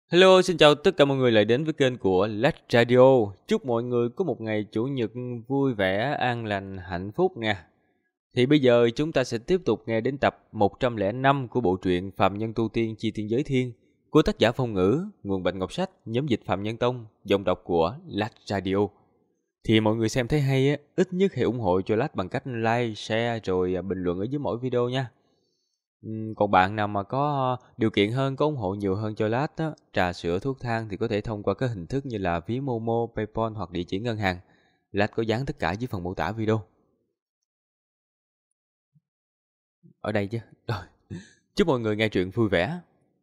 Hello, xin chào tất cả mọi người lại đến với kênh của Let's Radio. Chúc mọi người có một ngày Chủ nhật vui vẻ, an lành, hạnh phúc nha. Thì bây giờ chúng ta sẽ tiếp tục nghe đến tập 105 của bộ truyện Phạm Nhân Tu Tiên Chi Tiên Giới Thiên của tác giả Phong Ngữ, nguồn Bạch Ngọc Sách, nhóm dịch Phạm Nhân Tông, giọng đọc của Let's Radio. Thì mọi người xem thấy hay á, ít nhất hãy ủng hộ cho Let's bằng cách like, share rồi bình luận ở dưới mỗi video nha. Còn bạn nào mà có điều kiện hơn, có ủng hộ nhiều hơn cho Lát á, trà sữa thuốc thang thì có thể thông qua các hình thức như là ví Momo, PayPal hoặc địa chỉ ngân hàng. Lát có dán tất cả dưới phần mô tả video. Ở đây chứ. Rồi. Chúc mọi người nghe truyện vui vẻ.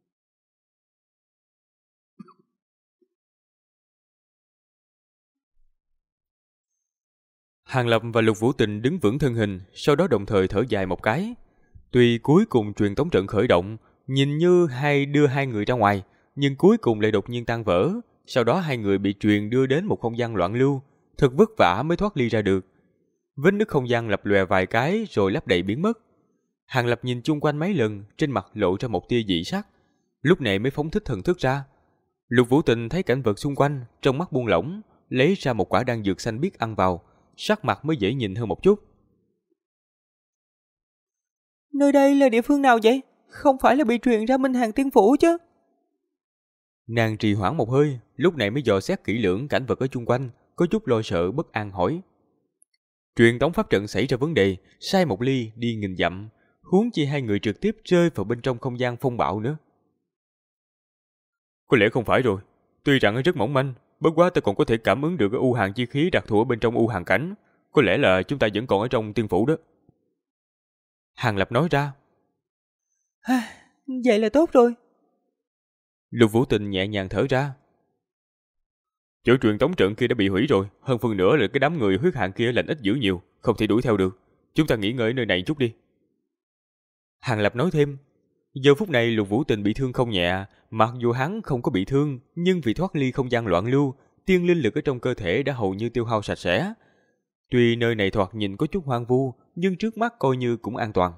Hàng Lập và Lục Vũ Tình đứng vững thân hình, sau đó đồng thời thở dài một cái. Tuy cuối cùng truyền tống trận khởi động, nhìn như đưa hai người ra ngoài, nhưng cuối cùng lại đột nhiên tan vỡ. Sau đó hai người bị truyền đưa đến một không gian loạn lưu, thật vất vả mới thoát ly ra được. Vết nứt không gian lập lòe vài cái rồi lấp đầy biến mất. Hàng Lập nhìn chung quanh mấy lần, trên mặt lộ ra một tia dị sắc. Lúc này mới phóng thích thần thức ra. Lục Vũ Tình thấy cảnh vật xung quanh, trong mắt buông lỏng, lấy ra một quả đan dược xanh biếc ăn vào, sắc mặt mới dễ nhìn hơn một chút. Nơi đây là địa phương nào vậy? Không phải là bị truyền ra Minh Hàng Tiên Phủ chứ? Nàng trì hoãn một hơi, lúc này mới dò xét kỹ lưỡng cảnh vật ở chung quanh, có chút lo sợ bất an hỏi. Truyền tống pháp trận xảy ra vấn đề, sai một ly đi nghìn dặm, huống chi hai người trực tiếp rơi vào bên trong không gian phong bạo nữa. Có lẽ không phải rồi, tuy rằng nó rất mỏng manh, bất quá ta còn có thể cảm ứng được cái u hàn chi khí đặc thù ở bên trong u hàn cảnh, có lẽ là chúng ta vẫn còn ở trong tiên phủ đó. Hàng Lập nói ra. Vậy là tốt rồi. Lục Vũ Tình nhẹ nhàng thở ra. Chỗ truyền tống trận kia đã bị hủy rồi, hơn phần nữa là cái đám người huyết hạn kia lạnh ít dữ nhiều, không thể đuổi theo được. Chúng ta nghỉ ngơi ở nơi này chút đi. Hàng Lập nói thêm. Giờ phút này Lục Vũ Tình bị thương không nhẹ, mặc dù hắn không có bị thương, nhưng vì thoát ly không gian loạn lưu, tiên linh lực ở trong cơ thể đã hầu như tiêu hao sạch sẽ. Tuy nơi này thoạt nhìn có chút hoang vu, nhưng trước mắt coi như cũng an toàn.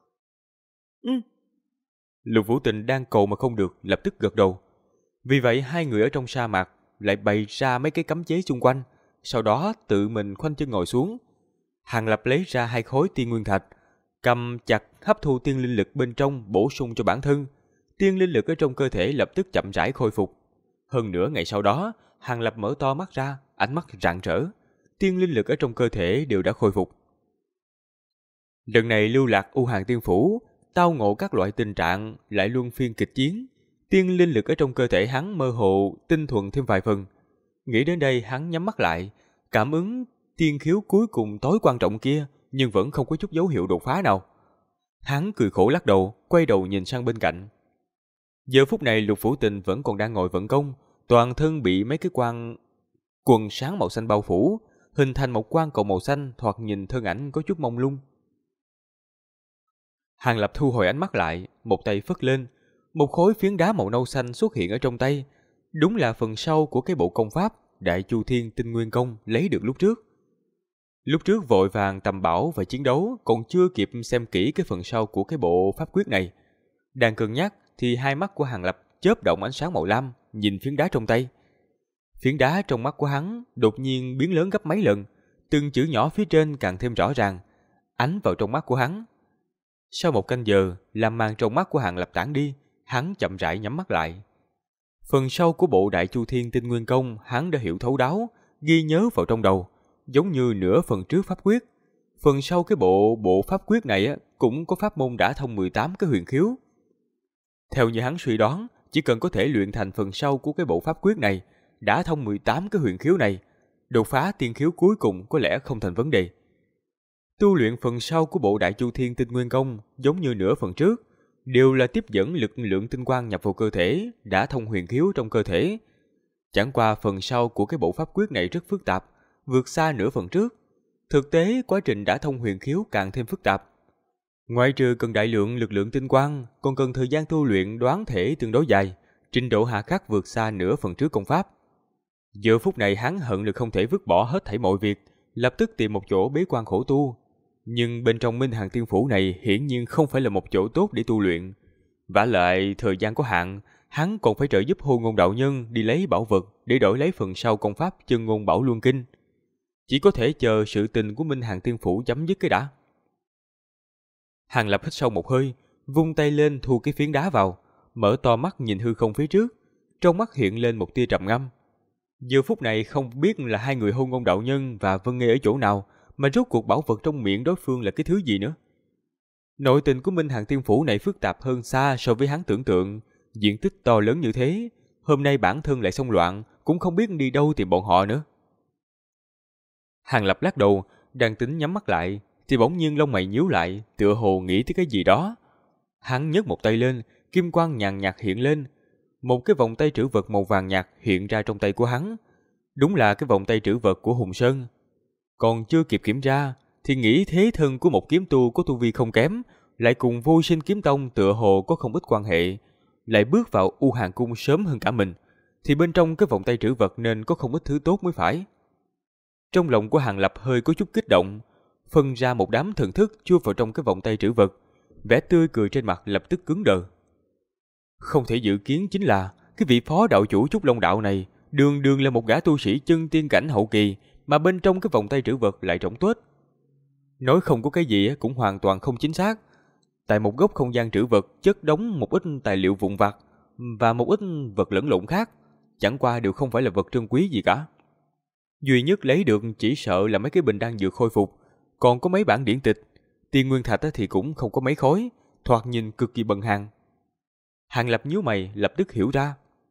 Lục Vũ Tình đang cầu mà không được, lập tức gật đầu. Vì vậy hai người ở trong sa mạc lại bày ra mấy cái cấm chế xung quanh, sau đó tự mình khoanh chân ngồi xuống. Hàng Lập lấy ra 2 khối tiên nguyên thạch, cầm chặt hấp thu tiên linh lực bên trong bổ sung cho bản thân. Tiên linh lực ở trong cơ thể lập tức chậm rãi khôi phục. Hơn nửa ngày sau đó, Hàng Lập mở to mắt ra, ánh mắt rạng rỡ. Tiên linh lực ở trong cơ thể đều đã khôi phục. Lần này lưu lạc U Hàn Tiên Phủ, tao ngộ các loại tình trạng lại luân phiên kịch chiến. Tiên linh lực ở trong cơ thể hắn mơ hồ, tinh thuần thêm vài phần. Nghĩ đến đây hắn nhắm mắt lại, cảm ứng tiên khiếu cuối cùng tối quan trọng kia, nhưng vẫn không có chút dấu hiệu đột phá nào. Hắn cười khổ lắc đầu, quay đầu nhìn sang bên cạnh. Giờ phút này Lục Vũ Tình vẫn còn đang ngồi vận công, toàn thân bị mấy cái quần sáng màu xanh bao phủ, hình thành một quang cầu màu xanh, thoạt nhìn thân ảnh có chút mông lung. Hàng Lập thu hồi ánh mắt lại, một tay phất lên, một khối phiến đá màu nâu xanh xuất hiện ở trong tay. Đúng là phần sau của cái bộ công pháp Đại Chu Thiên Tinh Nguyên Công lấy được lúc trước. Lúc trước vội vàng tầm bảo và chiến đấu, còn chưa kịp xem kỹ cái phần sau của cái bộ pháp quyết này. Đang cân nhắc thì hai mắt của Hàng Lập chớp động ánh sáng màu lam, nhìn phiến đá trong tay. Phiến đá trong mắt của hắn đột nhiên biến lớn gấp mấy lần, từng chữ nhỏ phía trên càng thêm rõ ràng, ánh vào trong mắt của hắn. Sau một canh giờ, làm màn trong mắt của Hàng Lập tản đi, hắn chậm rãi nhắm mắt lại. Phần sau của bộ Đại Chu Thiên Tinh Nguyên Công hắn đã hiểu thấu đáo, ghi nhớ vào trong đầu, giống như nửa phần trước pháp quyết. Phần sau cái bộ pháp quyết này cũng có pháp môn đã thông 18 cái huyền khiếu. Theo như hắn suy đoán, chỉ cần có thể luyện thành phần sau của cái bộ pháp quyết này, đã thông 18 cái huyền khiếu này, đột phá tiên khiếu cuối cùng có lẽ không thành vấn đề. Tu luyện phần sau của bộ Đại Chu Thiên Tinh Nguyên Công giống như nửa phần trước, đều là tiếp dẫn lực lượng tinh quang nhập vào cơ thể, đã thông huyền khiếu trong cơ thể. Chẳng qua phần sau của cái bộ pháp quyết này rất phức tạp, vượt xa nửa phần trước. Thực tế, quá trình đã thông huyền khiếu càng thêm phức tạp. Ngoại trừ cần đại lượng lực lượng tinh quang, còn cần thời gian tu luyện đoán thể tương đối dài, trình độ hà khắc vượt xa nửa phần trước công pháp. Giờ phút này hắn hận lực không thể vứt bỏ hết thảy mọi việc, lập tức tìm một chỗ bế quan khổ tu. Nhưng bên trong Minh Hàng Tiên Phủ này hiển nhiên không phải là một chỗ tốt để tu luyện. Vả lại thời gian có hạn, hắn còn phải trợ giúp Hôn Ngôn đạo nhân đi lấy bảo vật để đổi lấy phần sau công pháp Chân Ngôn Bảo Luân Kinh. Chỉ có thể chờ sự tình của Minh Hàn Tiên Phủ chấm dứt cái đã. Hàng Lập hít sâu một hơi, vung tay lên thu cái phiến đá vào, mở to mắt nhìn hư không phía trước, trong mắt hiện lên một tia trầm ngâm. Giờ phút này không biết là hai người Hôn Ngôn đạo nhân và Vân Nghê ở chỗ nào, mà rốt cuộc bảo vật trong miệng đối phương là cái thứ gì nữa. Nội tình của Minh Hàn Tiên Phủ này phức tạp hơn xa so với hắn tưởng tượng, diện tích to lớn như thế, hôm nay bản thân lại xông loạn, cũng không biết đi đâu tìm bọn họ nữa. Hàng Lập lắc đầu, đang tính nhắm mắt lại, thì bỗng nhiên lông mày nhíu lại, tựa hồ nghĩ tới cái gì đó. Hắn nhấc một tay lên, kim quang nhàn nhạt hiện lên, một cái vòng tay trữ vật màu vàng nhạt hiện ra trong tay của hắn. Đúng là cái vòng tay trữ vật của Hùng Sơn. Còn chưa kịp kiểm tra, thì nghĩ thế thân của một kiếm tu có tu vi không kém, lại cùng Vô Sinh Kiếm Tông tựa hồ có không ít quan hệ, lại bước vào U Hàn Cung sớm hơn cả mình, thì bên trong cái vòng tay trữ vật nên có không ít thứ tốt mới phải. Trong lòng của Hàng Lập hơi có chút kích động, phân ra một đám thần thức chui vào trong cái vòng tay trữ vật, vẻ tươi cười trên mặt lập tức cứng đờ. Không thể dự kiến chính là cái vị phó đạo chủ Trúc Long Đạo này đường đường là một gã tu sĩ chân tiên cảnh hậu kỳ, mà bên trong cái vòng tay trữ vật lại rỗng tuếch. Nói không có cái gì cũng hoàn toàn không chính xác. Tại một góc không gian trữ vật chất đống một ít tài liệu vụn vặt và một ít vật lẫn lộn khác, chẳng qua đều không phải là vật trân quý gì cả. Duy nhất lấy được chỉ sợ là mấy cái bình đan dược khôi phục, còn có mấy bản điển tịch, tiền nguyên thạch thì cũng không có mấy khối, thoạt nhìn cực kỳ bần hàn. Hàng Lập nhíu mày lập tức hiểu ra.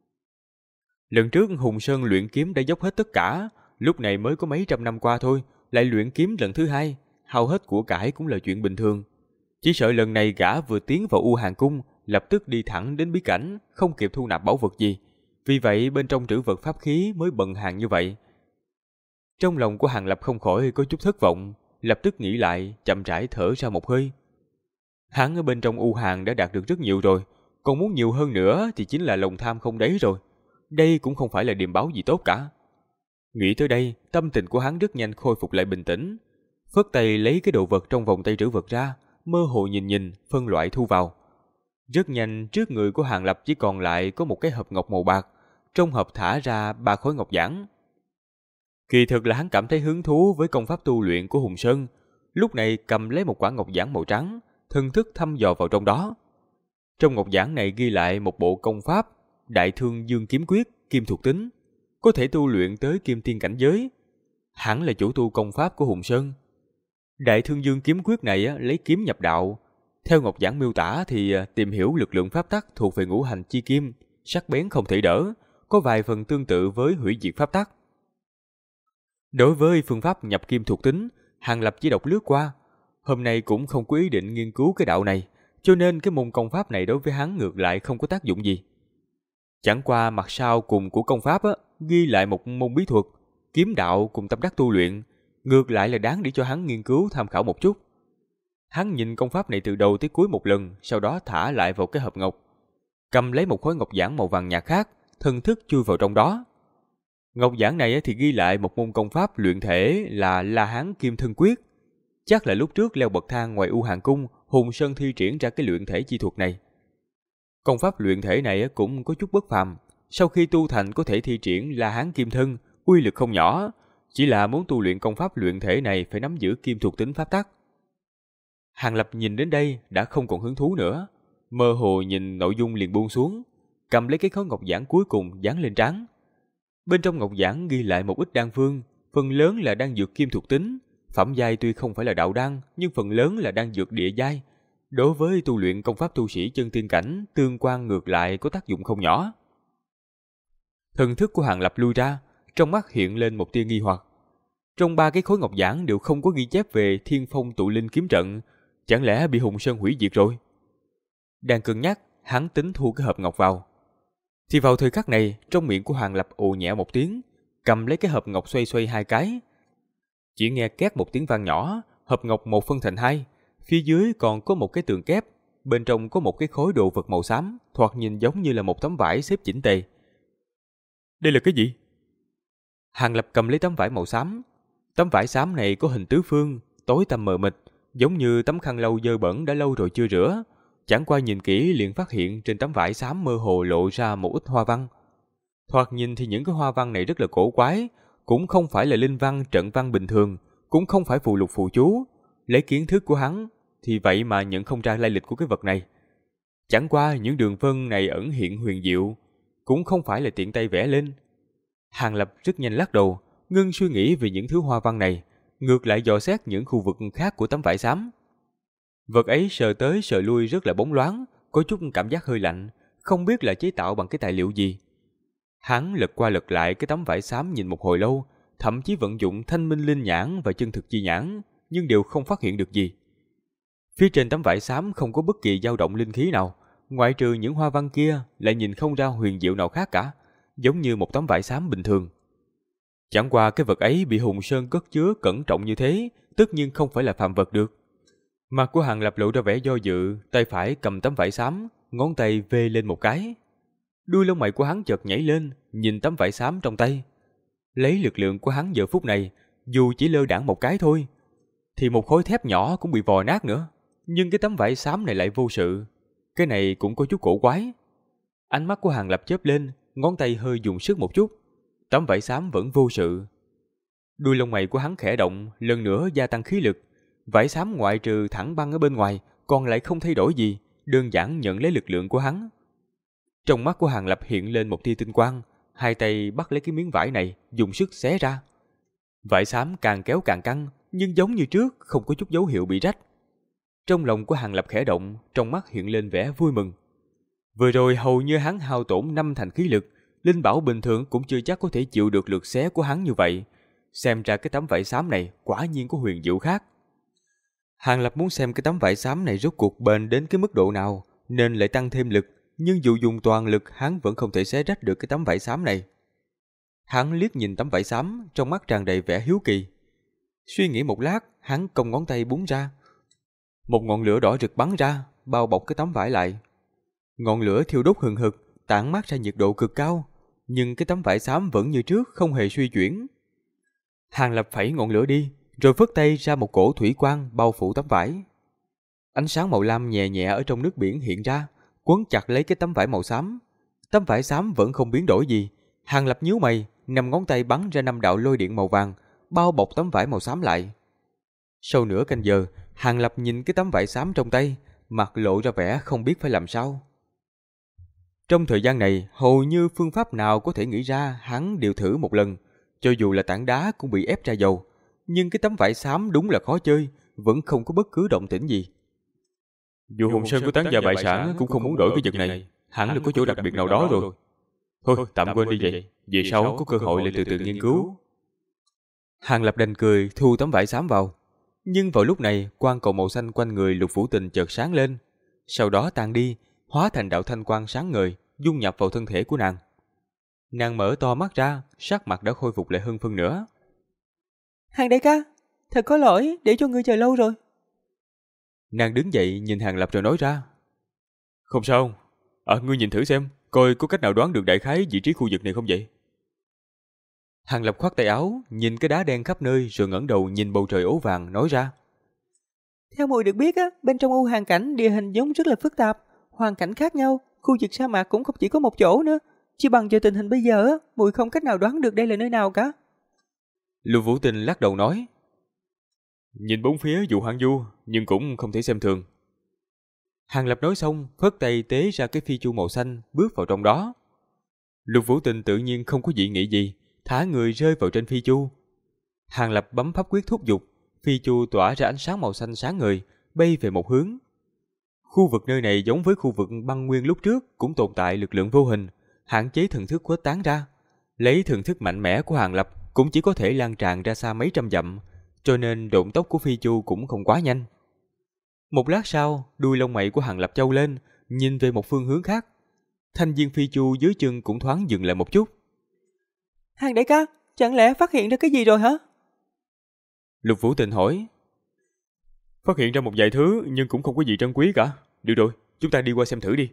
Lần trước Hùng Sơn luyện kiếm đã dốc hết tất cả, lúc này mới có mấy trăm năm qua thôi, lại luyện kiếm lần thứ hai, hao hết của cải cũng là chuyện bình thường. Chỉ sợ lần này gã vừa tiến vào U Hàn Cung, lập tức đi thẳng đến bí cảnh, không kịp thu nạp bảo vật gì. Vì vậy bên trong trữ vật pháp khí mới bần hàn như vậy. Trong lòng của Hàng Lập không khỏi có chút thất vọng, lập tức nghĩ lại, chậm rãi thở ra một hơi. Hắn ở bên trong U Hàn đã đạt được rất nhiều rồi, còn muốn nhiều hơn nữa thì chính là lòng tham không đáy rồi. Đây cũng không phải là điềm báo gì tốt cả. Nghĩ tới đây, tâm tình của hắn rất nhanh khôi phục lại bình tĩnh. Phất tay lấy cái đồ vật trong vòng tay trữ vật ra, mơ hồ nhìn nhìn, phân loại thu vào. Rất nhanh trước người của Hàng Lập chỉ còn lại có một cái hộp ngọc màu bạc, trong hộp thả ra 3 khối ngọc giản. Kỳ thực là hắn cảm thấy hứng thú với công pháp tu luyện của Hùng Sơn, lúc này cầm lấy một quả ngọc giản màu trắng, thần thức thăm dò vào trong đó. Trong ngọc giản này ghi lại một bộ công pháp Đại Thương Dương Kiếm Quyết, kim thuộc tính, có thể tu luyện tới kim tiên cảnh giới. Hẳn là chủ tu công pháp của Hùng Sơn. Đại Thương Dương Kiếm Quyết này lấy kiếm nhập đạo. Theo ngọc giản miêu tả thì tìm hiểu lực lượng pháp tắc thuộc về ngũ hành chi kim, sắc bén không thể đỡ, có vài phần tương tự với hủy diệt pháp tắc. Đối với phương pháp nhập kim thuộc tính, Hàng Lập chỉ đọc lướt qua. Hôm nay cũng không có ý định nghiên cứu cái đạo này, cho nên cái môn công pháp này đối với hắn ngược lại không có tác dụng gì. Chẳng qua mặt sau cùng của công pháp ghi lại một môn bí thuật, kiếm đạo cùng tâm đắc tu luyện, ngược lại là đáng để cho hắn nghiên cứu tham khảo một chút. Hắn nhìn công pháp này từ đầu tới cuối một lần, sau đó thả lại vào cái hộp ngọc, cầm lấy một khối ngọc giản màu vàng nhạt khác, thần thức chui vào trong đó. Ngọc giản này thì ghi lại một môn công pháp luyện thể là La Hán Kim Thân Quyết. Chắc là lúc trước leo bậc thang ngoài U Hàn Cung, Hùng Sơn thi triển ra cái luyện thể chi thuật này. Công pháp luyện thể này cũng có chút bất phàm, sau khi tu thành có thể thi triển La Hán Kim Thân, uy lực không nhỏ, chỉ là muốn tu luyện công pháp luyện thể này phải nắm giữ kim thuộc tính pháp tắc. Hàng Lập nhìn đến đây đã không còn hứng thú nữa, mơ hồ nhìn nội dung liền buông xuống, cầm lấy cái khối ngọc giản cuối cùng dán lên trán. Bên trong ngọc giản ghi lại một ít đan phương, phần lớn là đan dược kim thuộc tính, phẩm giai tuy không phải là đạo đan, nhưng phần lớn là đan dược địa giai. Đối với tu luyện công pháp tu sĩ chân tiên cảnh, tương quan ngược lại có tác dụng không nhỏ. Thần thức của Hàng Lập lui ra, trong mắt hiện lên một tia nghi hoặc. Trong 3 cái khối ngọc giản đều không có ghi chép về Thiên Phong Tụ Linh kiếm trận, chẳng lẽ bị Hùng Sơn hủy diệt rồi? Đang cân nhắc, hắn tính thu cái hộp ngọc vào. Thì vào thời khắc này, trong miệng của Hàng Lập ồ nhẹ một tiếng, cầm lấy cái hộp ngọc xoay xoay 2 cái. Chỉ nghe két một tiếng vang nhỏ, hộp ngọc một phân thành 2, phía dưới còn có một cái tường kép, bên trong có một cái khối đồ vật màu xám, thoạt nhìn giống như là một tấm vải xếp chỉnh tề. Đây là cái gì? Hàng Lập cầm lấy tấm vải màu xám. Tấm vải xám này có hình tứ phương, tối tăm mờ mịt, giống như tấm khăn lau dơ bẩn đã lâu rồi chưa rửa, chẳng qua nhìn kỹ liền phát hiện trên tấm vải xám mơ hồ lộ ra một ít hoa văn. Thoạt nhìn thì những cái hoa văn này rất là cổ quái, cũng không phải là linh văn trận văn bình thường, cũng không phải phù lục phù chú. Lấy kiến thức của hắn thì vậy mà nhận không ra lai lịch của cái vật này. Chẳng qua những đường vân này ẩn hiện huyền diệu, cũng không phải là tiện tay vẽ lên. Hàng Lập rất nhanh lắc đầu, ngưng suy nghĩ về những thứ hoa văn này, ngược lại dò xét những khu vực khác của tấm vải xám. Vật ấy sờ tới sờ lui rất là bóng loáng, có chút cảm giác hơi lạnh, không biết là chế tạo bằng cái tài liệu gì. Hắn lật qua lật lại cái tấm vải xám nhìn một hồi lâu, thậm chí vận dụng thanh minh linh nhãn và chân thực chi nhãn, nhưng đều không phát hiện được gì. Phía trên tấm vải xám không có bất kỳ dao động linh khí nào, ngoại trừ những hoa văn kia lại nhìn không ra huyền diệu nào khác cả, giống như một tấm vải xám bình thường. Chẳng qua cái vật ấy bị Hùng Sơn cất chứa cẩn trọng như thế, tất nhiên không phải là phàm vật được. Mặt của Hàng Lập lộ ra vẻ do dự, tay phải cầm tấm vải xám, ngón tay vê lên một cái. Đuôi lông mày của hắn chợt nhảy lên, nhìn tấm vải xám trong tay. Lấy lực lượng của hắn giờ phút này, dù chỉ lơ đãng một cái thôi, thì một khối thép nhỏ cũng bị vò nát nữa. Nhưng cái tấm vải xám này lại vô sự. Cái này cũng có chút cổ quái. Ánh mắt của Hàng Lập chớp lên, ngón tay hơi dùng sức một chút. Tấm vải xám vẫn vô sự. Đuôi lông mày của hắn khẽ động, lần nữa gia tăng khí lực. Vải xám ngoại trừ thẳng băng ở bên ngoài, còn lại không thay đổi gì, đơn giản nhận lấy lực lượng của hắn. Trong mắt của Hàng Lập hiện lên một tia tinh quang, hai tay bắt lấy cái miếng vải này, dùng sức xé ra. Vải xám càng kéo càng căng, nhưng giống như trước, không có chút dấu hiệu bị rách. Trong lòng của Hàng Lập khẽ động, trong mắt hiện lên vẻ vui mừng. Vừa rồi hầu như hắn hao tổn 5 thành khí lực, linh bảo bình thường cũng chưa chắc có thể chịu được lượt xé của hắn như vậy. Xem ra cái tấm vải xám này quả nhiên có huyền diệu khác. Hàng Lập muốn xem cái tấm vải xám này rốt cuộc bền đến cái mức độ nào, nên lại tăng thêm lực, nhưng dù dùng toàn lực hắn vẫn không thể xé rách được cái tấm vải xám này. Hắn liếc nhìn tấm vải xám, trong mắt tràn đầy vẻ hiếu kỳ. Suy nghĩ một lát, hắn cong ngón tay búng ra. Một ngọn lửa đỏ rực bắn ra, bao bọc cái tấm vải lại. Ngọn lửa thiêu đốt hừng hực, tản mát ra nhiệt độ cực cao, nhưng cái tấm vải xám vẫn như trước không hề suy chuyển. Hàng Lập phẩy ngọn lửa đi, rồi vứt tay ra một cổ thủy quang bao phủ tấm vải. Ánh sáng màu lam nhẹ nhẹ ở trong nước biển hiện ra, quấn chặt lấy cái tấm vải màu xám. Tấm vải xám vẫn không biến đổi gì. Hàng Lập nhíu mày, 5 ngón tay bắn ra 5 đạo lôi điện màu vàng, bao bọc tấm vải màu xám lại. Sau nửa canh giờ, Hàng Lập nhìn cái tấm vải xám trong tay, mặt lộ ra vẻ không biết phải làm sao. Trong thời gian này, hầu như phương pháp nào có thể nghĩ ra hắn đều thử một lần, cho dù là tảng đá cũng bị ép ra dầu. Nhưng cái tấm vải xám đúng là khó chơi, vẫn không có bất cứ động tĩnh gì. Dù Hùng Sơn có tán gia bại sản cũng không muốn đổi cái vật này, hẳn là có chỗ đặc biệt nào đó rồi. Thôi, tạm quên đi vậy, về sau có cơ hội lại từ từ nghiên cứu. Hàng Lập đành cười, thu tấm vải xám vào. Nhưng vào lúc này, quang cầu màu xanh quanh người Lục Vũ Tình chợt sáng lên, sau đó tan đi, hóa thành đạo thanh quang sáng ngời, dung nhập vào thân thể của nàng. Nàng mở to mắt ra, sắc mặt đã khôi phục lại hơn phân nửa. Hàng đại ca, thật có lỗi để cho ngươi chờ lâu rồi. Nàng đứng dậy nhìn Hàng Lập rồi nói ra. Không sao, ngươi nhìn thử xem, coi có cách nào đoán được đại khái vị trí khu vực này không vậy? Hàng Lập khoác tay áo, nhìn cái đá đen khắp nơi rồi ngẩng đầu nhìn bầu trời ố vàng nói ra. Theo mùi được biết bên trong U Hàn cảnh địa hình giống rất là phức tạp, hoàn cảnh khác nhau, khu vực sa mạc cũng không chỉ có một chỗ nữa. Chỉ bằng vào tình hình bây giờ, mùi không cách nào đoán được đây là nơi nào cả. Lục Vũ Tình lắc đầu nói. Nhìn bốn phía dù hoang vu, nhưng cũng không thể xem thường. Hàng Lập nói xong, phất tay tế ra cái phi chu màu xanh, bước vào trong đó. Lục Vũ Tình tự nhiên không có dị nghị gì, thả người rơi vào trên phi chu. Hàng Lập bấm pháp quyết thúc giục, phi chu tỏa ra ánh sáng màu xanh sáng ngời, bay về một hướng. Khu vực nơi này giống với khu vực băng nguyên lúc trước, cũng tồn tại lực lượng vô hình, hạn chế thần thức khuếch tán ra. Lấy thần thức mạnh mẽ của Hàng Lập cũng chỉ có thể lan tràn ra xa mấy trăm dặm, cho nên độ tốc của phi chu cũng không quá nhanh. Một lát sau, đuôi lông mày của Hàng Lập trâu lên, nhìn về một phương hướng khác. Thanh viên phi chu dưới chân cũng thoáng dừng lại một chút. Hàng đại ca, chẳng lẽ phát hiện ra cái gì rồi hả? Lục Vũ Tình hỏi. Phát hiện ra một vài thứ nhưng cũng không có gì trân quý cả. Được rồi, chúng ta đi qua xem thử đi.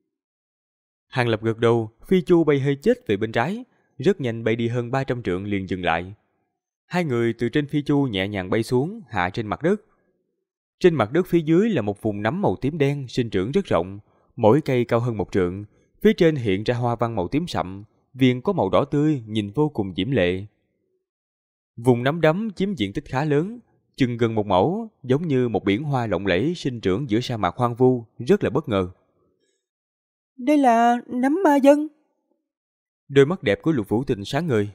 Hàng Lập gật đầu, phi chu bay hơi chết về bên trái, rất nhanh bay đi hơn 300 trượng liền dừng lại. Hai người từ trên phi chu nhẹ nhàng bay xuống, hạ trên mặt đất. Trên mặt đất phía dưới là một vùng nấm màu tím đen sinh trưởng rất rộng, mỗi cây cao hơn 1 trượng, phía trên hiện ra hoa văn màu tím sậm, viên có màu đỏ tươi nhìn vô cùng diễm lệ. Vùng nấm đấm chiếm diện tích khá lớn, chừng gần 1 mẫu, giống như một biển hoa lộng lẫy sinh trưởng giữa sa mạc hoang vu, rất là bất ngờ. Đây là nấm ma dân. Đôi mắt đẹp của Lục Vũ Tình sáng ngời.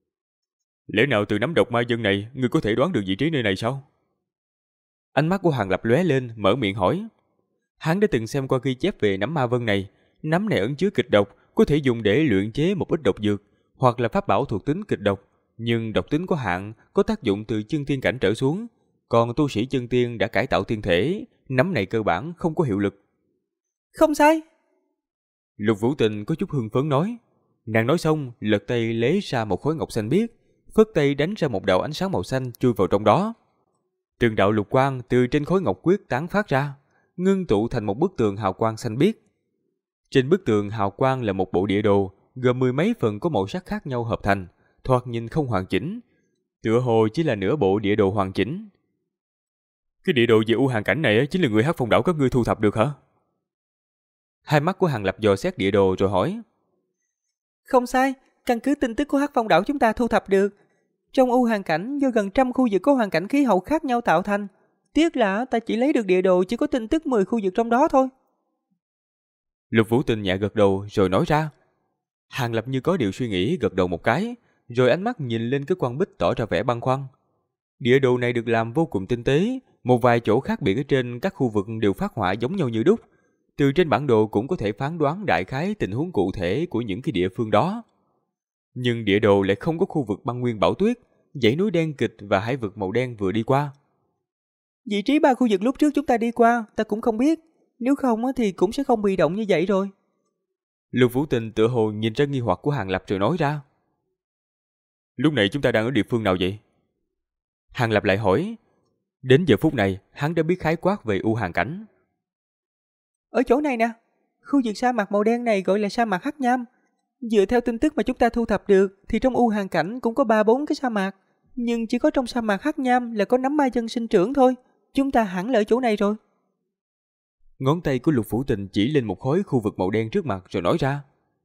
Lẽ nào từ nấm độc ma dân này, ngươi có thể đoán được vị trí nơi này sao? Ánh mắt của Hàng Lập lóe lên, mở miệng hỏi. Hắn đã từng xem qua ghi chép về nấm ma vân này. Nấm này ẩn chứa kịch độc, có thể dùng để luyện chế một ít độc dược, hoặc là pháp bảo thuộc tính kịch độc. Nhưng độc tính có hạn, có tác dụng từ chân tiên cảnh trở xuống. Còn tu sĩ chân tiên đã cải tạo tiên thể, nấm này cơ bản không có hiệu lực. Không sai. Lục Vũ Tình có chút hưng phấn nói. Nàng nói xong, lật tay lấy ra một khối ngọc xanh biếc, phất tay đánh ra một đạo ánh sáng màu xanh chui vào trong đó. Từng đạo lục quang từ trên khối ngọc quyết tán phát ra, ngưng tụ thành một bức tường hào quang xanh biếc. Trên bức tường hào quang là một bộ địa đồ, gồm 10 mấy phần có màu sắc khác nhau hợp thành, thoạt nhìn không hoàn chỉnh, tựa hồ chỉ là nửa bộ địa đồ hoàn chỉnh. Cái địa đồ về U Hàn cảnh này chính là người Hắc Phong đảo các ngươi thu thập được hả? Hai mắt của Hàng Lập dò xét địa đồ rồi hỏi. Không sai, căn cứ tin tức của Hắc Phong đảo chúng ta thu thập được. Trong U Hàn cảnh do gần trăm khu vực có hoàn cảnh khí hậu khác nhau tạo thành. Tiếc là ta chỉ lấy được địa đồ chỉ có tin tức 10 khu vực trong đó thôi. Lục Vũ Tình nhẹ gật đầu rồi nói ra. Hàng Lập như có điều suy nghĩ gật đầu một cái, rồi ánh mắt nhìn lên cái quan bích tỏ ra vẻ băn khoăn. Địa đồ này được làm vô cùng tinh tế, một vài chỗ khác biệt ở trên các khu vực đều phác họa giống nhau như đúc. Từ trên bản đồ cũng có thể phán đoán đại khái tình huống cụ thể của những cái địa phương đó. Nhưng địa đồ lại không có khu vực băng nguyên bão tuyết, dãy núi đen kịch và hải vực màu đen vừa đi qua. Vị trí 3 khu vực lúc trước chúng ta đi qua, ta cũng không biết. Nếu không thì cũng sẽ không bị động như vậy rồi. Lục Vũ Tình tựa hồ nhìn ra nghi hoặc của Hàng Lập rồi nói ra. Lúc này chúng ta đang ở địa phương nào vậy? Hàng Lập lại hỏi. Đến giờ phút này, hắn đã biết khái quát về U Hàn cảnh. Ở chỗ này nè, khu vực sa mạc màu đen này gọi là sa mạc Hắc Nham. Dựa theo tin tức mà chúng ta thu thập được thì trong U Hàn cảnh cũng có 3-4 cái sa mạc. Nhưng chỉ có trong sa mạc Hắc Nham là có nấm ma dân sinh trưởng thôi. Chúng ta hẳn là ở chỗ này rồi. Ngón tay của Lục Vũ Tình chỉ lên một khối khu vực màu đen trước mặt rồi nói ra.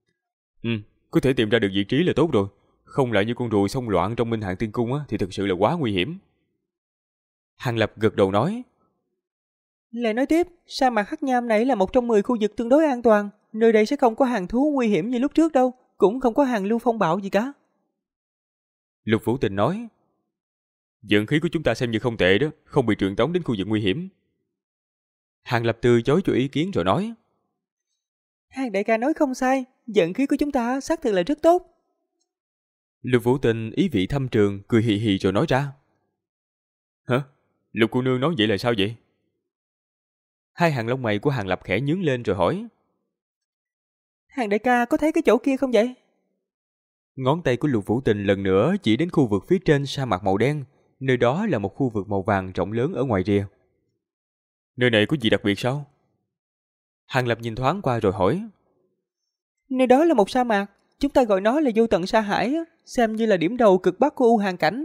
Có thể tìm ra được vị trí là tốt rồi. Không lại như con ruồi xông loạn trong Minh Hàn Tiên Cung thì thực sự là quá nguy hiểm. Hàng Lập gật đầu nói. Lại nói tiếp, sa mạc Hắc Nham này là một trong 10 khu vực tương đối an toàn. Nơi đây sẽ không có hàng thú nguy hiểm như lúc trước đâu. Cũng không có hàng lưu phong bạo gì cả. Lục Vũ Tình nói. Vận khí của chúng ta xem như không tệ đó, không bị truyền tống đến khu vực nguy hiểm. Hàng Lập từ chối cho ý kiến rồi nói. Hàng đại ca nói không sai, vận khí của chúng ta xác thực là rất tốt. Lục Vũ Tình ý vị thâm trường, cười hì hì rồi nói ra. Hả? Lục cô nương nói vậy là sao vậy? Hai hàng lông mày của Hàng Lập khẽ nhướng lên rồi hỏi. Hàng đại ca có thấy cái chỗ kia không vậy? Ngón tay của Lục Vũ Tình lần nữa chỉ đến khu vực phía trên sa mạc màu đen, nơi đó là một khu vực màu vàng rộng lớn ở ngoài rìa. Nơi này có gì đặc biệt sao? Hàng Lập nhìn thoáng qua rồi hỏi. Nơi đó là một sa mạc, chúng ta gọi nó là vô tận sa hải, xem như là điểm đầu cực bắc của U Hàn cảnh.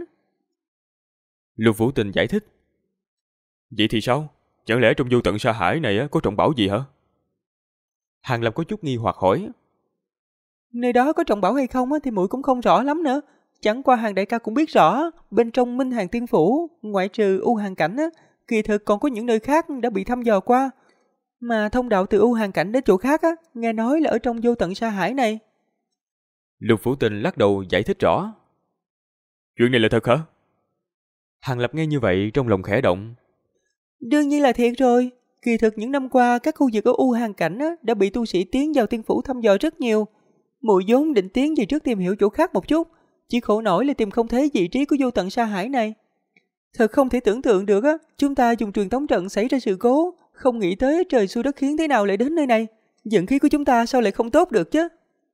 Lục Vũ Tình giải thích. Vậy thì sao? Chẳng lẽ trong vô tận sa hải này có trọng bảo gì hả? Hàng Lập có chút nghi hoặc hỏi. Nơi đó có trọng bảo hay không thì muội cũng không rõ lắm nữa. Chẳng qua Hàng đại ca cũng biết rõ, bên trong Minh Hàn Tiên Phủ, ngoại trừ U Hàn cảnh kỳ thực còn có những nơi khác đã bị thăm dò qua. Mà thông đạo từ U Hàn cảnh đến chỗ khác nghe nói là ở trong vô tận sa hải này. Lục Vũ Tình lắc đầu giải thích rõ. Chuyện này là thật hả? Hàng Lập nghe như vậy trong lòng khẽ động. Đương nhiên là thiệt rồi. Kỳ thực những năm qua các khu vực ở U Hàn cảnh đã bị tu sĩ tiến vào tiên phủ thăm dò rất nhiều. Muội vốn định tiến về trước tìm hiểu chỗ khác một chút, chỉ khổ nổi là tìm không thấy vị trí của vô tận sa hải này. Thật không thể tưởng tượng được chúng ta dùng truyền tống trận xảy ra sự cố, không nghĩ tới trời xui đất khiến thế nào lại đến nơi này. Vận khí của chúng ta sao lại không tốt được chứ?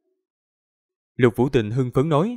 Lục Vũ Tình hưng phấn nói.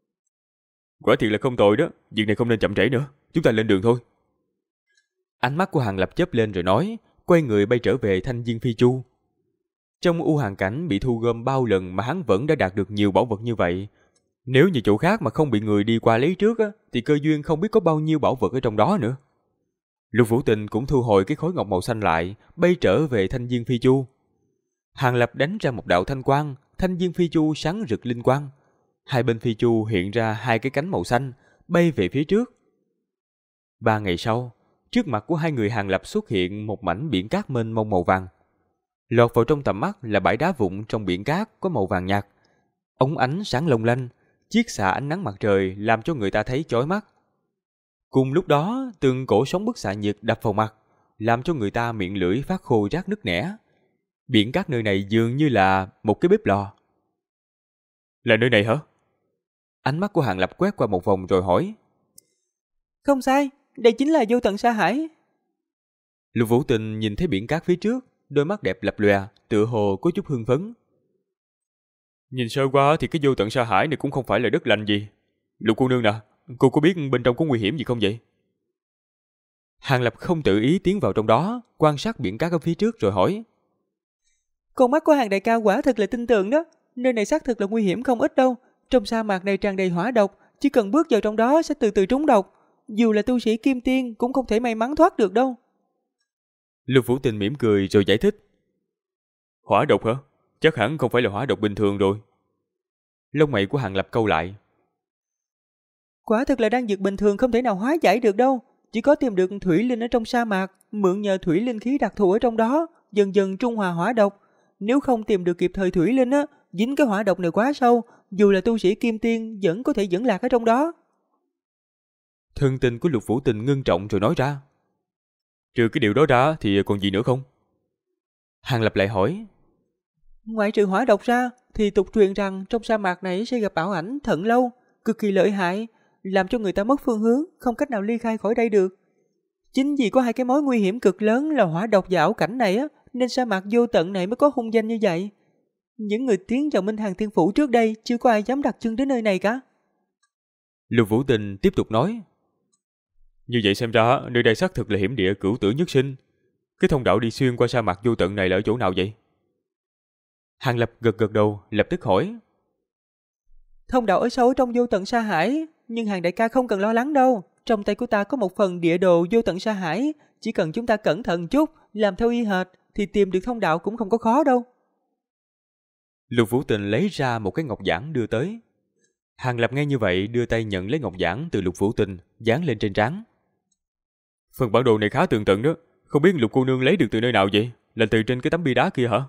Quả thiệt là không tồi đó, việc này không nên chậm trễ nữa, chúng ta lên đường thôi. Ánh mắt của Hàng Lập chớp lên rồi nói, quay người bay trở về Thanh Diên Phi Chu. Trong U Hàn cảnh bị thu gom bao lần mà hắn vẫn đã đạt được nhiều bảo vật như vậy. Nếu như chỗ khác mà không bị người đi qua lấy trước thì cơ duyên không biết có bao nhiêu bảo vật ở trong đó nữa. Lục Vũ Tình cũng thu hồi cái khối ngọc màu xanh lại, bay trở về thanh viên phi chu. Hàng Lập đánh ra một đạo thanh quang, thanh viên phi chu sáng rực linh quang. Hai bên phi chu hiện ra hai cái cánh màu xanh, bay về phía trước. 3 ngày sau, trước mặt của hai người Hàng Lập xuất hiện một mảnh biển cát mênh mông màu vàng. Lọt vào trong tầm mắt là bãi đá vụn trong biển cát có màu vàng nhạt. Ống ánh sáng long lanh, chiết xạ ánh nắng mặt trời làm cho người ta thấy chói mắt. Cùng lúc đó, từng cổ sóng bức xạ nhiệt đập vào mặt, làm cho người ta miệng lưỡi phát khô rát nứt nẻ. Biển cát nơi này dường như là một cái bếp lò. Là nơi này hả? Ánh mắt của Hàng Lập quét qua một vòng rồi hỏi. Không sai, đây chính là vô tận sa hải. Lục Vũ Tình nhìn thấy biển cát phía trước, đôi mắt đẹp lập lòe, tựa hồ có chút hưng phấn. Nhìn sơ qua thì cái vô tận sa hải này cũng không phải là đất lành gì. Lục cô nương nè, cô có biết bên trong có nguy hiểm gì không vậy? Hàng Lập không tự ý tiến vào trong đó, quan sát biển cát ở phía trước rồi hỏi. Con mắt của Hàng đại ca quả thật là tin tưởng đó. Nơi này xác thực là nguy hiểm không ít đâu. Trong sa mạc này tràn đầy hỏa độc, chỉ cần bước vào trong đó sẽ từ từ trúng độc. Dù là tu sĩ kim tiên cũng không thể may mắn thoát được đâu. Lục Vũ Tình mỉm cười rồi giải thích. Hỏa độc hả? Chắc hẳn không phải là hỏa độc bình thường rồi. Lông mày của Hàng Lập cau lại. Quả thực là đan dược bình thường không thể nào hóa giải được đâu. Chỉ có tìm được thủy linh ở trong sa mạc, mượn nhờ thủy linh khí đặc thù ở trong đó, dần dần trung hòa hỏa độc. Nếu không tìm được kịp thời thủy linh á, dính cái hỏa độc này quá sâu, dù là tu sĩ kim tiên vẫn có thể dẫn lạc ở trong đó. Thân tình của Lục Vũ Tình ngưng trọng rồi nói ra. Trừ cái điều đó ra thì còn gì nữa không? Hàng Lập lại hỏi. Ngoại trừ hỏa độc ra thì tục truyền rằng trong sa mạc này sẽ gặp ảo ảnh thận lâu, cực kỳ lợi hại, làm cho người ta mất phương hướng, không cách nào ly khai khỏi đây được. Chính vì có hai cái mối nguy hiểm cực lớn là hỏa độc và ảo cảnh này á, nên sa mạc vô tận này mới có hung danh như vậy. Những người tiến vào Minh Hàng Thiên Phủ trước đây chưa có ai dám đặt chân đến nơi này cả. Lục Vũ Tình tiếp tục nói. Như vậy xem ra nơi đây xác thực là hiểm địa cửu tử nhất sinh. Cái thông đạo đi xuyên qua sa mạc vô tận này là ở chỗ nào vậy? Hàng Lập gật gật đầu, lập tức hỏi. Thông đạo ở sâu trong vô tận sa hải, nhưng Hàng đại ca không cần lo lắng đâu. Trong tay của ta có một phần địa đồ vô tận sa hải, chỉ cần chúng ta cẩn thận chút, làm theo y hệt thì tìm được thông đạo cũng không có khó đâu. Lục Vũ Tình lấy ra một cái ngọc giản đưa tới. Hàng Lập nghe như vậy đưa tay nhận lấy ngọc giản từ Lục Vũ Tình, dán lên trên trán. Phần bản đồ này khá tường tận đó, không biết Lục cô nương lấy được từ nơi nào vậy? Là từ trên cái tấm bia đá kia hả?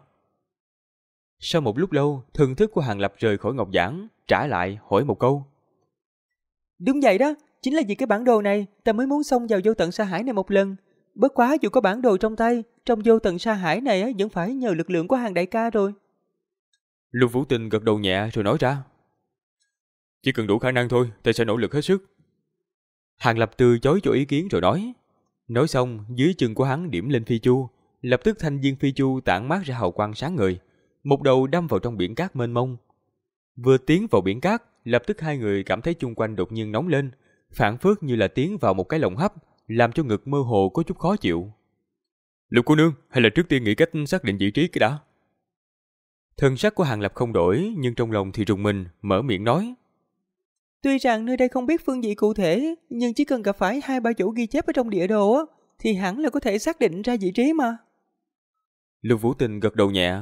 Sau một lúc lâu, thần thức của Hàng Lập rời khỏi ngọc giản, trả lại hỏi một câu. Đúng vậy đó, chính là vì cái bản đồ này ta mới muốn xông vào vô tận sa hải này một lần. Bất quá dù có bản đồ trong tay, trong vô tận sa hải này vẫn phải nhờ lực lượng của Hàng đại ca rồi. Lục Vũ Tình gật đầu nhẹ rồi nói ra. Chỉ cần đủ khả năng thôi, ta sẽ nỗ lực hết sức. Hàng Lập từ chối cho ý kiến rồi nói. Nói xong, dưới chân của hắn điểm lên phi chu, lập tức thanh viên phi chu tản mát ra hào quang sáng ngời, một đầu đâm vào trong biển cát mênh mông. Vừa tiến vào biển cát, lập tức hai người cảm thấy chung quanh đột nhiên nóng lên, phảng phất như là tiến vào một cái lồng hấp, làm cho ngực mơ hồ có chút khó chịu. Lục cô nương, hay là trước tiên nghĩ cách xác định vị trí cái đã? Thân sắc của Hàng Lập không đổi, nhưng trong lòng thì rùng mình, mở miệng nói. Tuy rằng nơi đây không biết phương vị cụ thể, nhưng chỉ cần gặp phải 2-3 chỗ ghi chép ở trong địa đồ á, thì hẳn là có thể xác định ra vị trí mà. Lục Vũ Tình gật đầu nhẹ.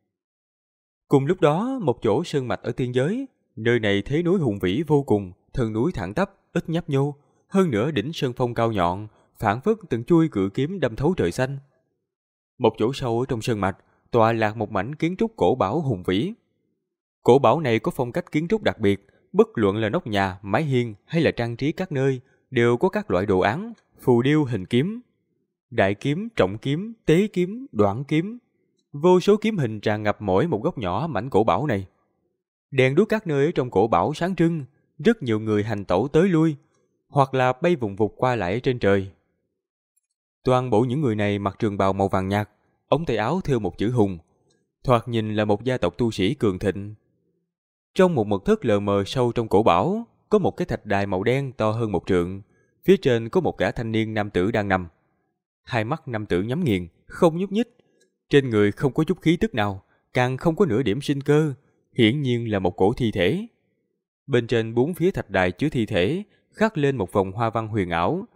Cùng lúc đó, một chỗ sơn mạch ở tiên giới, nơi này thế núi hùng vĩ vô cùng, thân núi thẳng tắp, ít nhấp nhô, hơn nữa đỉnh sơn phong cao nhọn, phảng phất từng chuôi cự kiếm đâm thấu trời xanh. Một chỗ sâu ở trong sơn mạch, tọa lạc một mảnh kiến trúc cổ bảo hùng vĩ. Cổ bảo này có phong cách kiến trúc đặc biệt, bất luận là nóc nhà, mái hiên hay là trang trí các nơi, đều có các loại đồ án, phù điêu hình kiếm. Đại kiếm, trọng kiếm, tế kiếm, đoạn kiếm. Vô số kiếm hình tràn ngập mỗi một góc nhỏ mảnh cổ bảo này. Đèn đuốc các nơi ở trong cổ bảo sáng trưng, rất nhiều người hành tẩu tới lui, hoặc là bay vùng vụt qua lại trên trời. Toàn bộ những người này mặc trường bào màu vàng nhạt, ống tay áo thêu một chữ hùng, thoạt nhìn là một gia tộc tu sĩ cường thịnh. Trong một mật thất lờ mờ sâu trong cổ bảo, có một cái thạch đài màu đen to hơn 1 trượng, phía trên có một gã thanh niên nam tử đang nằm. Hai mắt nam tử nhắm nghiền, không nhúc nhích, trên người không có chút khí tức nào, càng không có nửa điểm sinh cơ, hiển nhiên là một cổ thi thể. Bên trên 4 phía thạch đài chứa thi thể, khắc lên một vòng hoa văn huyền ảo,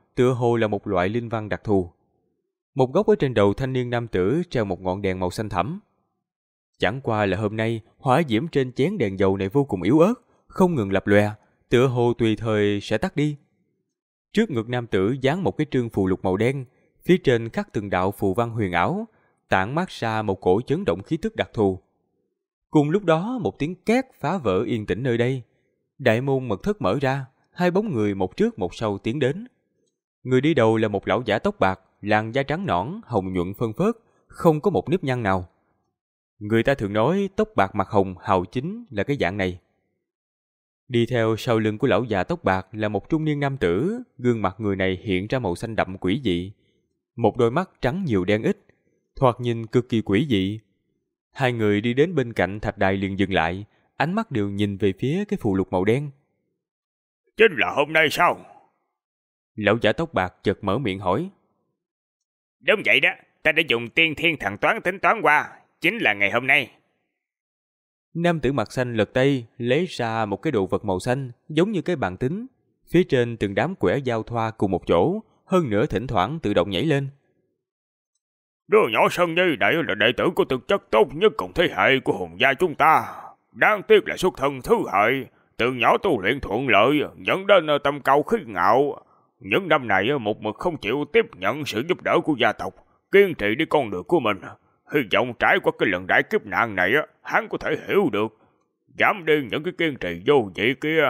tựa hồ là một loại linh văn đặc thù. Một góc ở trên đầu thanh niên nam tử treo một ngọn đèn màu xanh thẳm. Chẳng qua là hôm nay, hỏa diễm trên chén đèn dầu này vô cùng yếu ớt, không ngừng lập lòe, tựa hồ tùy thời sẽ tắt đi. Trước ngực nam tử dán một cái trương phù lục màu đen, phía trên khắc từng đạo phù văn huyền ảo, tản mát ra một cổ chấn động khí tức đặc thù. Cùng lúc đó, một tiếng két phá vỡ yên tĩnh nơi đây. Đại môn mật thất mở ra, hai bóng người một trước một sau tiến đến. Người đi đầu là một lão giả tóc bạc, làn da trắng nõn, hồng nhuận phơn phớt, không có một nếp nhăn nào. Người ta thường nói tóc bạc mặt hồng hào chính là cái dạng này. Đi theo sau lưng của lão già tóc bạc là một trung niên nam tử, gương mặt người này hiện ra màu xanh đậm quỷ dị. Một đôi mắt trắng nhiều đen ít, thoạt nhìn cực kỳ quỷ dị. Hai người đi đến bên cạnh thạch đài liền dừng lại, ánh mắt đều nhìn về phía cái phù lục màu đen. Chính là hôm nay sao? Lão giả tóc bạc chợt mở miệng hỏi. Đúng vậy đó, ta đã dùng tiên thiên thần toán tính toán qua, chính là ngày hôm nay. Nam tử mặt xanh lật tay, lấy ra một cái đồ vật màu xanh, giống như cái bàn tính. Phía trên từng đám quẻ giao thoa cùng một chỗ, hơn nữa thỉnh thoảng tự động nhảy lên. Đứa nhỏ Sơn Nhi này là đệ tử của thực chất tốt nhất cùng thế hệ của hùng gia chúng ta. Đáng tiếc là xuất thân thứ hại, từ nhỏ tu luyện thuận lợi, dẫn đến tâm cao khí ngạo. Những năm này một mực không chịu tiếp nhận sự giúp đỡ của gia tộc, kiên trì đi con đường của mình. Hy vọng trải qua cái lần đại kiếp nạn này, hắn có thể hiểu được, giảm đi những cái kiên trì vô vị kia.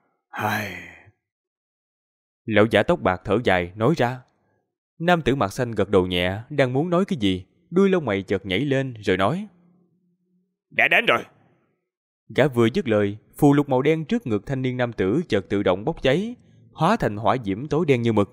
Lão giả tóc bạc thở dài nói ra. Nam tử mặt xanh gật đầu nhẹ, đang muốn nói cái gì, đuôi lông mày chợt nhảy lên rồi nói. Đã đến rồi. Gã vừa dứt lời, phù lục màu đen trước ngực thanh niên nam tử chợt tự động bốc cháy, hóa thành hỏa diễm tối đen như mực.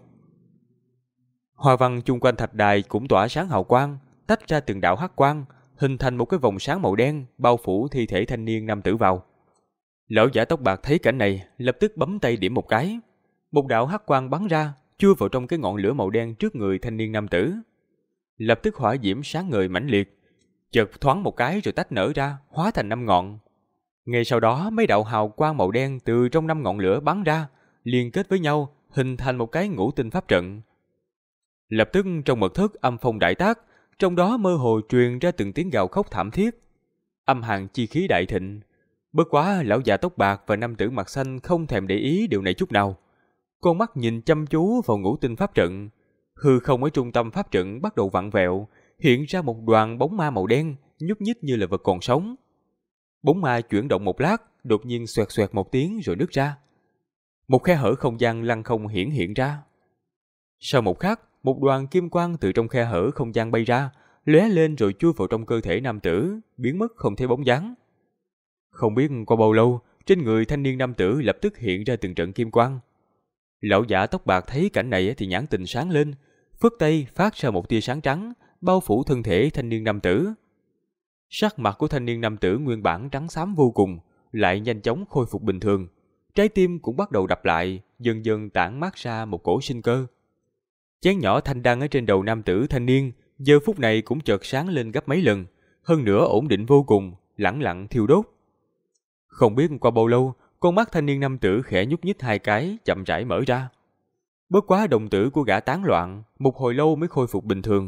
Hoa văn chung quanh thạch đài cũng tỏa sáng hào quang, tách ra từng đạo hắc quang, hình thành một cái vòng sáng màu đen bao phủ thi thể thanh niên nam tử vào. Lão giả tóc bạc thấy cảnh này, lập tức bấm tay điểm một cái, một đạo hắc quang bắn ra, chui vào trong cái ngọn lửa màu đen trước người thanh niên nam tử. Lập tức hỏa diễm sáng ngời mãnh liệt, chợt thoáng một cái rồi tách nở ra, hóa thành 5 ngọn. Ngay sau đó, mấy đạo hào quang màu đen từ trong 5 ngọn lửa bắn ra, liên kết với nhau, hình thành một cái ngũ tinh pháp trận. Lập tức trong mật thất âm phong đại tác, trong đó mơ hồ truyền ra từng tiếng gào khóc thảm thiết. Âm hàn chi khí đại thịnh. Bất quá lão già tóc bạc và nam tử mặt xanh không thèm để ý điều này chút nào. Con mắt nhìn chăm chú vào ngũ tinh pháp trận. Hư không ở trung tâm pháp trận bắt đầu vặn vẹo, hiện ra một đoàn bóng ma màu đen, nhúc nhích như là vật còn sống. Bóng ma chuyển động một lát, đột nhiên xoẹt xoẹt một tiếng rồi nứt ra. Một khe hở không gian lăng không hiện ra. Sau một khắc, một đoàn kim quang từ trong khe hở không gian bay ra, lóe lên rồi chui vào trong cơ thể nam tử, biến mất không thấy bóng dáng. Không biết qua bao lâu, trên người thanh niên nam tử lập tức hiện ra từng trận kim quang. Lão giả tóc bạc thấy cảnh này thì nhãn tình sáng lên, phất tay phát ra một tia sáng trắng, bao phủ thân thể thanh niên nam tử. Sắc mặt của thanh niên nam tử nguyên bản trắng xám vô cùng, lại nhanh chóng khôi phục bình thường. Trái tim cũng bắt đầu đập lại, dần dần tản mát ra một cổ sinh cơ. Chén nhỏ thanh đăng ở trên đầu nam tử thanh niên, giờ phút này cũng chợt sáng lên gấp mấy lần, hơn nữa ổn định vô cùng, lẳng lặng thiêu đốt. Không biết qua bao lâu, con mắt thanh niên nam tử khẽ nhúc nhích 2 cái, chậm rãi mở ra. Bất quá đồng tử của gã tán loạn, một hồi lâu mới khôi phục bình thường.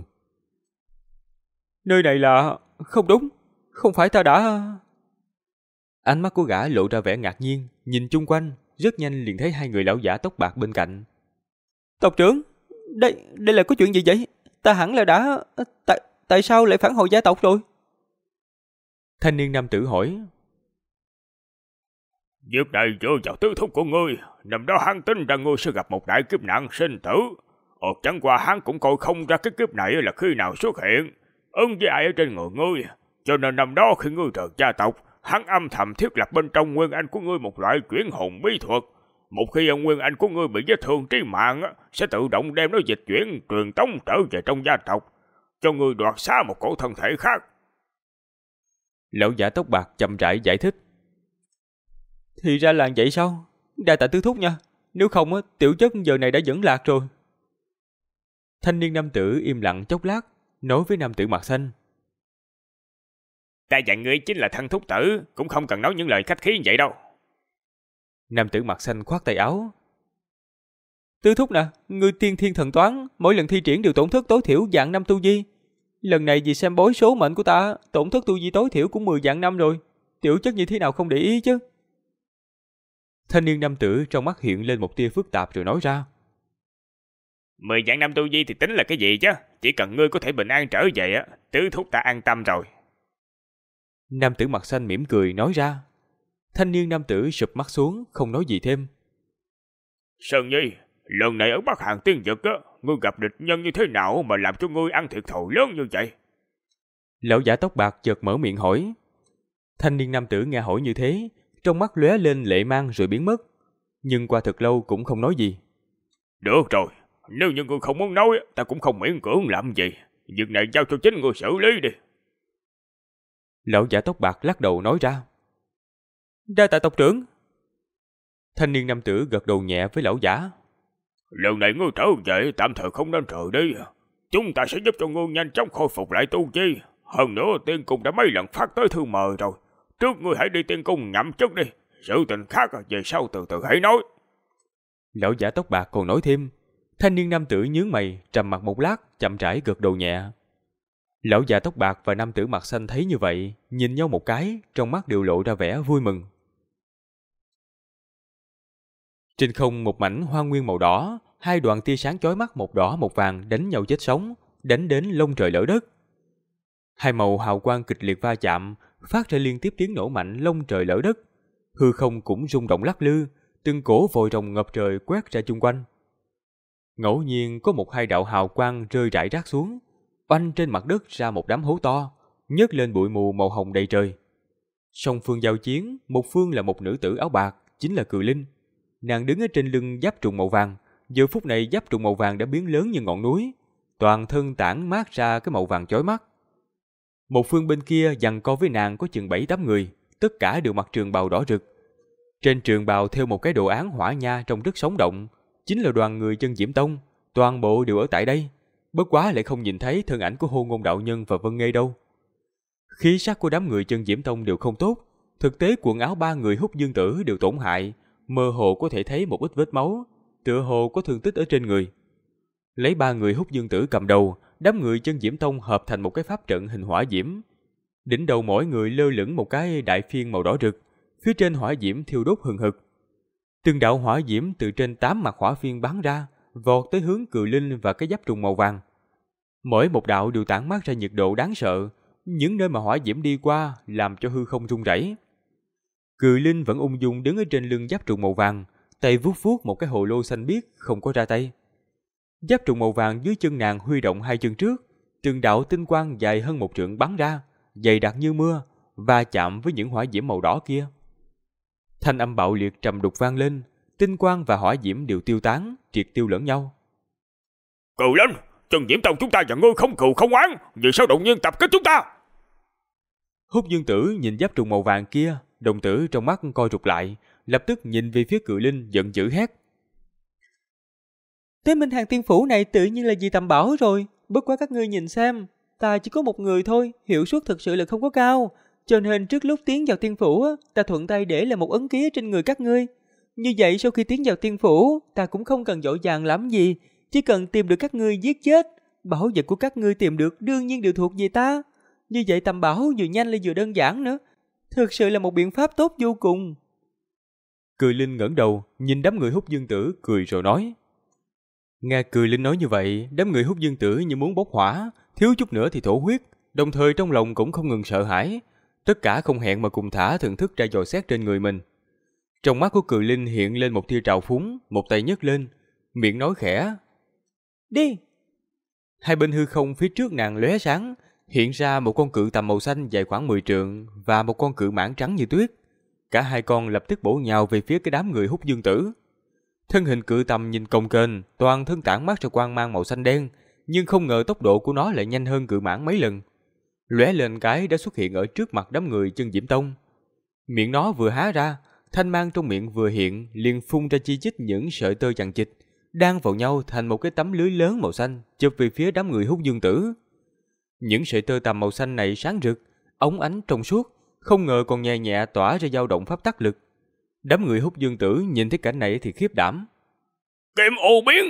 Nơi này là... không đúng, không phải ta đã... Ánh mắt của gã lộ ra vẻ ngạc nhiên, nhìn chung quanh, rất nhanh liền thấy 2 người lão giả tóc bạc bên cạnh. Tộc trưởng, đây là có chuyện gì vậy? Ta hẳn là đã... Tại sao lại phản hồi gia tộc rồi? Thanh niên nam tử hỏi. Việc này dựa vào tứ thúc của ngươi, năm đó hắn tính ra ngươi sẽ gặp một đại kiếp nạn sinh tử. Chẳng qua hắn cũng coi không ra cái kiếp này là khi nào xuất hiện, ứng với ai ở trên người ngươi. Cho nên năm đó khi ngươi rời gia tộc, hắn âm thầm thiết lập bên trong nguyên anh của ngươi một loại chuyển hồn bí thuật. Một khi nguyên anh của ngươi bị vết thương trí mạng, sẽ tự động đem nó dịch chuyển truyền tống trở về trong gia tộc, cho ngươi đoạt xá một cổ thân thể khác. Lão giả tóc bạc chậm rãi giải thích. Thì ra là vậy sao? Đa tạ tứ thúc nha, nếu không tiểu chất giờ này đã dẫn lạc rồi. Thanh niên nam tử im lặng chốc lát, nói với nam tử mặt xanh. Ta dặn ngươi chính là thân thúc tử, cũng không cần nói những lời khách khí như vậy đâu. Nam tử mặt xanh khoát tay áo. Tứ thúc nè, ngươi tiên thiên thần toán, mỗi lần thi triển đều tổn thất tối thiểu vạn năm tu vi. Lần này vì xem bói số mệnh của ta, tổn thất tu vi tối thiểu cũng 10 vạn năm rồi. Tiểu chất như thế nào không để ý chứ? Thanh niên nam tử trong mắt hiện lên một tia phức tạp rồi nói ra. 10 vạn năm tu vi thì tính là cái gì chứ? Chỉ cần ngươi có thể bình an trở về á, tứ thúc ta an tâm rồi. Nam tử mặt xanh mỉm cười nói ra. Thanh niên nam tử sụp mắt xuống, không nói gì thêm. Sơn Nhi, lần này ở Bắc Hàng Tiên Vực á, ngươi gặp địch nhân như thế nào mà làm cho ngươi ăn thiệt thòi lớn như vậy? Lão giả tóc bạc chợt mở miệng hỏi. Thanh niên nam tử nghe hỏi như thế, trong mắt lóe lên lệ mang rồi biến mất. Nhưng qua thật lâu cũng không nói gì. Được rồi, nếu như ngươi không muốn nói, ta cũng không miễn cưỡng làm gì. Việc này giao cho chính ngươi xử lý đi. Lão giả tóc bạc lắc đầu nói ra. Đa tạ tộc trưởng. Thanh niên nam tử gật đầu nhẹ với lão giả. Lần này ngươi trở về tạm thời không nên rời đi. Chúng ta sẽ giúp cho ngươi nhanh chóng khôi phục lại tu vi. Hơn nữa tiên cung đã mấy lần phát tới thư mời rồi. Trước ngươi hãy đi tiên cung nhậm chức đi. Sự tình khác về sau từ từ hãy nói. Lão giả tóc bạc còn nói thêm. Thanh niên nam tử nhướng mày, trầm mặt một lát, chậm rãi gật đầu nhẹ. Lão già tóc bạc và nam tử mặt xanh thấy như vậy, nhìn nhau một cái, trong mắt đều lộ ra vẻ vui mừng. Trên không một mảnh hoa nguyên màu đỏ, hai đoàn tia sáng chói mắt một đỏ một vàng đánh nhau chết sống, đánh đến lông trời lở đất. Hai màu hào quang kịch liệt va chạm, phát ra liên tiếp tiếng nổ mạnh lông trời lở đất. Hư không cũng rung động lắc lư, từng cổ vòi rồng ngập trời quét ra chung quanh. Ngẫu nhiên có một hai đạo hào quang rơi rải rác xuống, oanh trên mặt đất ra một đám hố to, nhấc lên bụi mù màu hồng đầy trời. Song phương giao chiến, một phương là một nữ tử áo bạc, chính là Cự Linh. Nàng đứng ở trên lưng giáp trùng màu vàng, giờ phút này giáp trùng màu vàng đã biến lớn như ngọn núi, toàn thân tản mát ra cái màu vàng chói mắt. Một phương bên kia giằng co với nàng có chừng 7-8 người, tất cả đều mặc trường bào đỏ rực. Trên trường bào theo một cái đồ án hỏa nha trông rất sống động, chính là đoàn người Chân Diễm Tông, toàn bộ đều ở tại đây. Bất quá lại không nhìn thấy thân ảnh của Hôn Ngôn đạo nhân và Vân Nghê đâu. Khí sắc của đám người Chân Diễm Tông đều không tốt, thực tế quần áo ba người Húc Dương Tử đều tổn hại, mơ hồ có thể thấy một ít vết máu, tựa hồ có thương tích ở trên người. Lấy ba người Húc Dương Tử cầm đầu, đám người Chân Diễm Tông hợp thành một cái pháp trận hình hỏa diễm. Đỉnh đầu mỗi người lơ lửng một cái đại phiên màu đỏ rực, phía trên hỏa diễm thiêu đốt hừng hực. Từng đạo hỏa diễm từ trên 8 mặt hỏa phiên bắn ra, vọt tới hướng Cự Linh và cái giáp trùng màu vàng. Mỗi một đạo đều tản mát ra nhiệt độ đáng sợ, những nơi mà hỏa diễm đi qua làm cho hư không rung rẩy. Cự Linh vẫn ung dung đứng ở trên lưng giáp trùng màu vàng, tay vuốt vuốt một cái hồ lô xanh biếc, không có ra tay. Giáp trùng màu vàng dưới chân nàng huy động hai chân trước, từng đạo tinh quang dài hơn một trượng bắn ra, dày đặc như mưa, va chạm với những hỏa diễm màu đỏ kia. Thanh âm bạo liệt trầm đục vang lên, tinh quang và hỏa diễm đều tiêu tán, triệt tiêu lẫn nhau. Cự Linh, Chân Diễm Tông chúng ta và ngươi không cừu không oán, vì sao đột nhiên tập kích chúng ta? Húc Dương Tử nhìn giáp trùng màu vàng kia, đồng tử trong mắt co rụt lại, lập tức nhìn về phía Cự Linh giận dữ hét. Tế Minh Hàng Tiên Phủ này tự nhiên là gì tầm bảo rồi, bất quá các ngươi nhìn xem, ta chỉ có một người thôi, hiệu suất thực sự là không có cao, cho nên trước lúc tiến vào tiên phủ, ta thuận tay để là một ấn ký trên người các ngươi. Như vậy sau khi tiến vào tiên phủ, ta cũng không cần vội vàng làm gì, chỉ cần tìm được các ngươi giết chết, bảo vật của các ngươi tìm được đương nhiên đều thuộc về ta. Như vậy tầm bảo vừa nhanh lại vừa đơn giản nữa, thực sự là một biện pháp tốt vô cùng. Cự Linh ngẩng đầu, nhìn đám người Húc Dương Tử cười rồi nói. Nghe Cự Linh nói như vậy, đám người Húc Dương Tử như muốn bốc hỏa, thiếu chút nữa thì thổ huyết, đồng thời trong lòng cũng không ngừng sợ hãi, tất cả không hẹn mà cùng thả thần thức ra dò xét trên người mình. Trong mắt của Cự Linh hiện lên một tia trào phúng, một tay nhấc lên, miệng nói khẽ. Đi! Hai bên hư không phía trước nàng lóe sáng, hiện ra một con cự tằm màu xanh dài khoảng 10 trượng và một con cự mãng trắng như tuyết. Cả hai con lập tức bổ nhào về phía cái đám người Húc Dương Tử. Thân hình cự tằm nhìn cồng kềnh, toàn thân tản mát ra quang mang màu xanh đen, nhưng không ngờ tốc độ của nó lại nhanh hơn cự mãng mấy lần. Lóe lên cái đã xuất hiện ở trước mặt đám người Chân Diễm Tông. Miệng nó vừa há ra, thanh mang trong miệng vừa hiện, liền phun ra chi chít những sợi tơ chằng chịt, đan vào nhau thành một cái tấm lưới lớn màu xanh, chụp về phía đám người Húc Dương Tử. Những sợi tơ tằm màu xanh này sáng rực, óng ánh trong suốt, không ngờ còn nhẹ nhẹ tỏa ra dao động pháp tắc lực. Đám người Húc Dương Tử nhìn thấy cảnh này thì khiếp đảm. Kim ô biến.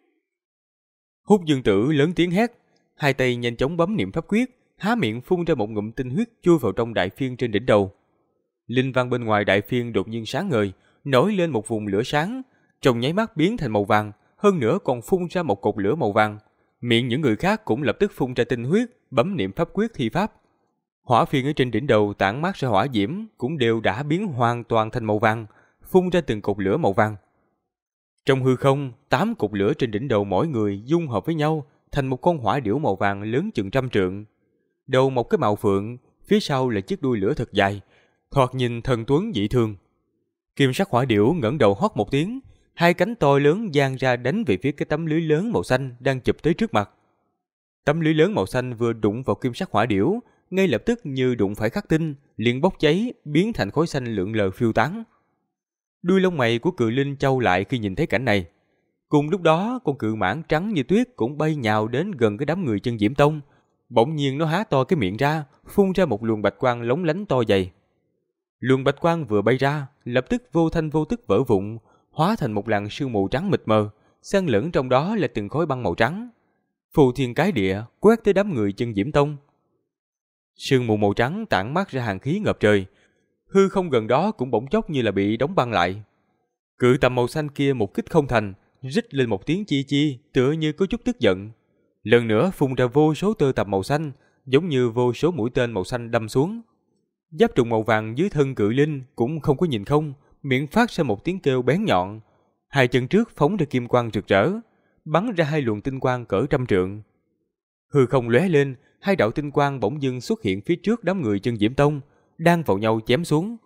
Hút Dương Tử lớn tiếng hét, hai tay nhanh chóng bấm niệm pháp quyết, há miệng phun ra một ngụm tinh huyết chui vào trong đại phiên trên đỉnh đầu. Linh văn bên ngoài đại phiên đột nhiên sáng ngời, nổi lên một vùng lửa sáng, trong nháy mắt biến thành màu vàng, hơn nữa còn phun ra một cột lửa màu vàng. Miệng những người khác cũng lập tức phun ra tinh huyết, bấm niệm pháp quyết thi pháp. Hỏa phiên ở trên đỉnh đầu tản mát ra hỏa diễm cũng đều đã biến hoàn toàn thành màu vàng, phun ra từng cột lửa màu vàng. Trong hư không, 8 cột lửa trên đỉnh đầu mỗi người dung hợp với nhau thành một con hỏa điểu màu vàng lớn chừng 100 trượng. Đầu một cái mào phượng, phía sau là chiếc đuôi lửa thật dài, thoạt nhìn thần tuấn dị thường. Kim sắc hỏa điểu ngẩng đầu hót một tiếng, hai cánh to lớn dang ra đánh về phía cái tấm lưới lớn màu xanh đang chụp tới trước mặt. Tấm lưới lớn màu xanh vừa đụng vào kim sắc hỏa điểu, ngay lập tức như đụng phải khắc tinh, liền bốc cháy, biến thành khói xanh lượn lờ phiêu tán. Đuôi lông mày của cự linh chau lại khi nhìn thấy cảnh này. Cùng lúc đó, con cự mãng trắng như tuyết cũng bay nhào đến gần cái đám người chân Diễm Tông. Bỗng nhiên nó há to cái miệng ra, phun ra một luồng bạch quang lóng lánh to dày. Luồng bạch quang vừa bay ra, lập tức vô thanh vô tức vỡ vụn, hóa thành một làn sương mù trắng mịt mờ, xen lẫn trong đó là từng khối băng màu trắng. Phù thiên cái địa quét tới đám người chân Diễm Tông. Sương mù màu trắng tản mát ra hàn khí ngập trời, hư không gần đó cũng bỗng chốc như là bị đóng băng lại. Cự tầm màu xanh kia một kích không thành, rít lên một tiếng chi chi, tựa như có chút tức giận. Lần nữa phun ra vô số tơ tằm màu xanh, giống như vô số mũi tên màu xanh đâm xuống. Giáp trùng màu vàng dưới thân cự linh cũng không có nhìn không, miệng phát ra một tiếng kêu bén nhọn. Hai chân trước phóng ra kim quang rực rỡ, bắn ra hai luồng tinh quang cỡ 100 trượng. Hư không lóe lên, hai đạo tinh quang bỗng dưng xuất hiện phía trước đám người chân Diễm Tông, đang vào nhau chém xuống.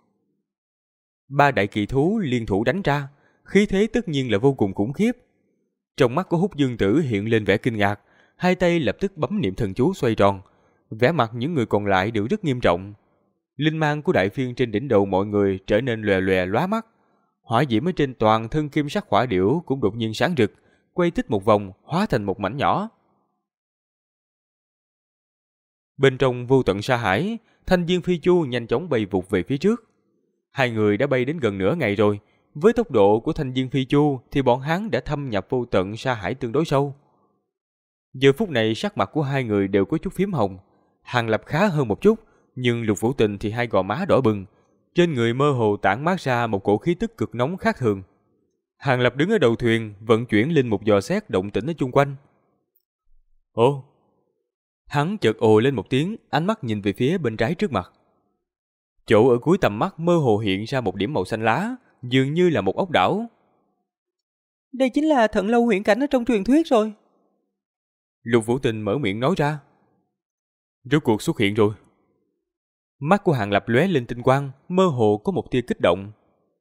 Ba đại kỳ thú liên thủ đánh ra, khí thế tất nhiên là vô cùng khủng khiếp. Trong mắt của Hút Dương Tử hiện lên vẻ kinh ngạc, hai tay lập tức bấm niệm thần chú xoay tròn. Vẻ mặt những người còn lại đều rất nghiêm trọng. Linh mang của đại phiên trên đỉnh đầu mọi người trở nên lòe lòe lóa mắt. Hỏa diễm ở trên toàn thân kim sắc hỏa điểu cũng đột nhiên sáng rực, quay tích một vòng, hóa thành một mảnh nhỏ. Bên trong vô tận sa hải, Thanh Diên Phi Chu nhanh chóng bay vụt về phía trước. Hai người đã bay đến gần nửa ngày rồi. Với tốc độ của Thanh Diên Phi Chu thì bọn hắn đã thâm nhập vô tận sa hải tương đối sâu. Giờ phút này sắc mặt của hai người đều có chút phím hồng. Hàng Lập khá hơn một chút, nhưng Lục Vũ Tình thì hai gò má đỏ bừng. Trên người mơ hồ tản mát ra một cổ khí tức cực nóng khác thường. Hàng Lập đứng ở đầu thuyền, vận chuyển linh mục dò xét động tĩnh ở chung quanh. Ồ! Hắn chợt ồ lên một tiếng, ánh mắt nhìn về phía bên trái trước mặt. Chỗ ở cuối tầm mắt mơ hồ hiện ra một điểm màu xanh lá, dường như là một ốc đảo. Đây chính là Thận Lâu huyễn cảnh ở trong truyền thuyết rồi. Lục Vũ Tình mở miệng nói ra. Rốt cuộc xuất hiện rồi. Mắt của Hàng Lập lóe lên tinh quang, mơ hồ có một tia kích động.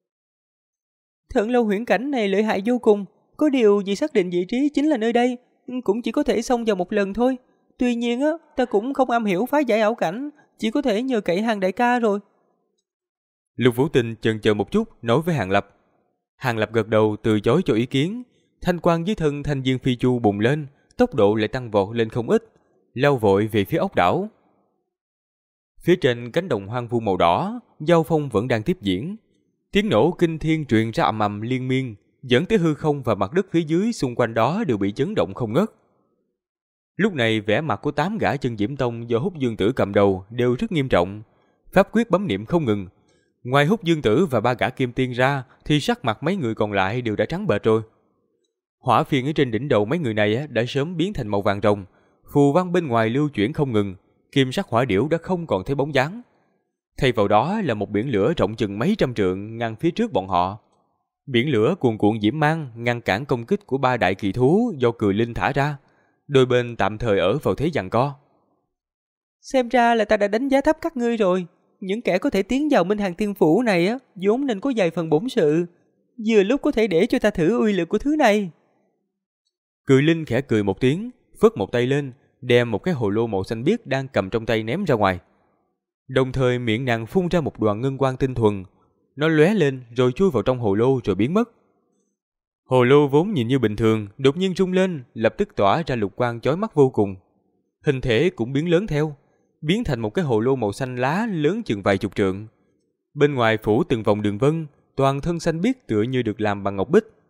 Thận Lâu huyễn cảnh này lợi hại vô cùng, có điều vì xác định vị trí chính là nơi đây, cũng chỉ có thể xông vào một lần thôi. Tuy nhiên á, ta cũng không am hiểu phá giải ảo cảnh, chỉ có thể nhờ cậy Hàng đại ca rồi. Lục Vũ Tình chần chờ một chút nói với Hàng Lập. Hàng Lập gật đầu từ chối cho ý kiến. Thanh quang dưới thân Thanh Diên Phi Chu bùng lên, tốc độ lại tăng vọt lên không ít, lao vội về phía ốc đảo. Phía trên cánh đồng hoang vu màu đỏ, giao phong vẫn đang tiếp diễn. Tiếng nổ kinh thiên truyền ra ầm ầm liên miên, dẫn tới hư không và mặt đất phía dưới xung quanh đó đều bị chấn động không ngớt. Lúc này vẻ mặt của 8 gã chân Diễm Tông do Hút Dương Tử cầm đầu đều rất nghiêm trọng, pháp quyết bấm niệm không ngừng. Ngoài Hút Dương Tử và 3 gã kim tiên ra thì sắc mặt mấy người còn lại đều đã trắng bệch rồi. Hỏa phiên ở trên đỉnh đầu mấy người này đã sớm biến thành màu vàng rồng, phù văn bên ngoài lưu chuyển không ngừng, kim sắc hỏa điểu đã không còn thấy bóng dáng. Thay vào đó là một biển lửa rộng chừng mấy trăm trượng ngăn phía trước bọn họ. Biển lửa cuồn cuộn diễm mang ngăn cản công kích của 3 đại kỳ thú do Cười Linh thả ra. Đôi bên tạm thời ở vào thế giằng co. Xem ra là ta đã đánh giá thấp các ngươi rồi. Những kẻ có thể tiến vào Minh Hàn Tiên Phủ này á, vốn nên có vài phần bổn sự. Vừa lúc có thể để cho ta thử uy lực của thứ này. Cười Linh khẽ cười một tiếng, phất một tay lên, đem một cái hồ lô màu xanh biếc đang cầm trong tay ném ra ngoài. Đồng thời miệng nàng phun ra một đoàn ngân quang tinh thuần. Nó lóe lên rồi chui vào trong hồ lô rồi biến mất. Hồ lô vốn nhìn như bình thường, đột nhiên rung lên, lập tức tỏa ra lục quang chói mắt vô cùng. Hình thể cũng biến lớn theo, biến thành một cái hồ lô màu xanh lá lớn chừng vài chục trượng. Bên ngoài phủ từng vòng đường vân, toàn thân xanh biếc tựa như được làm bằng ngọc bích.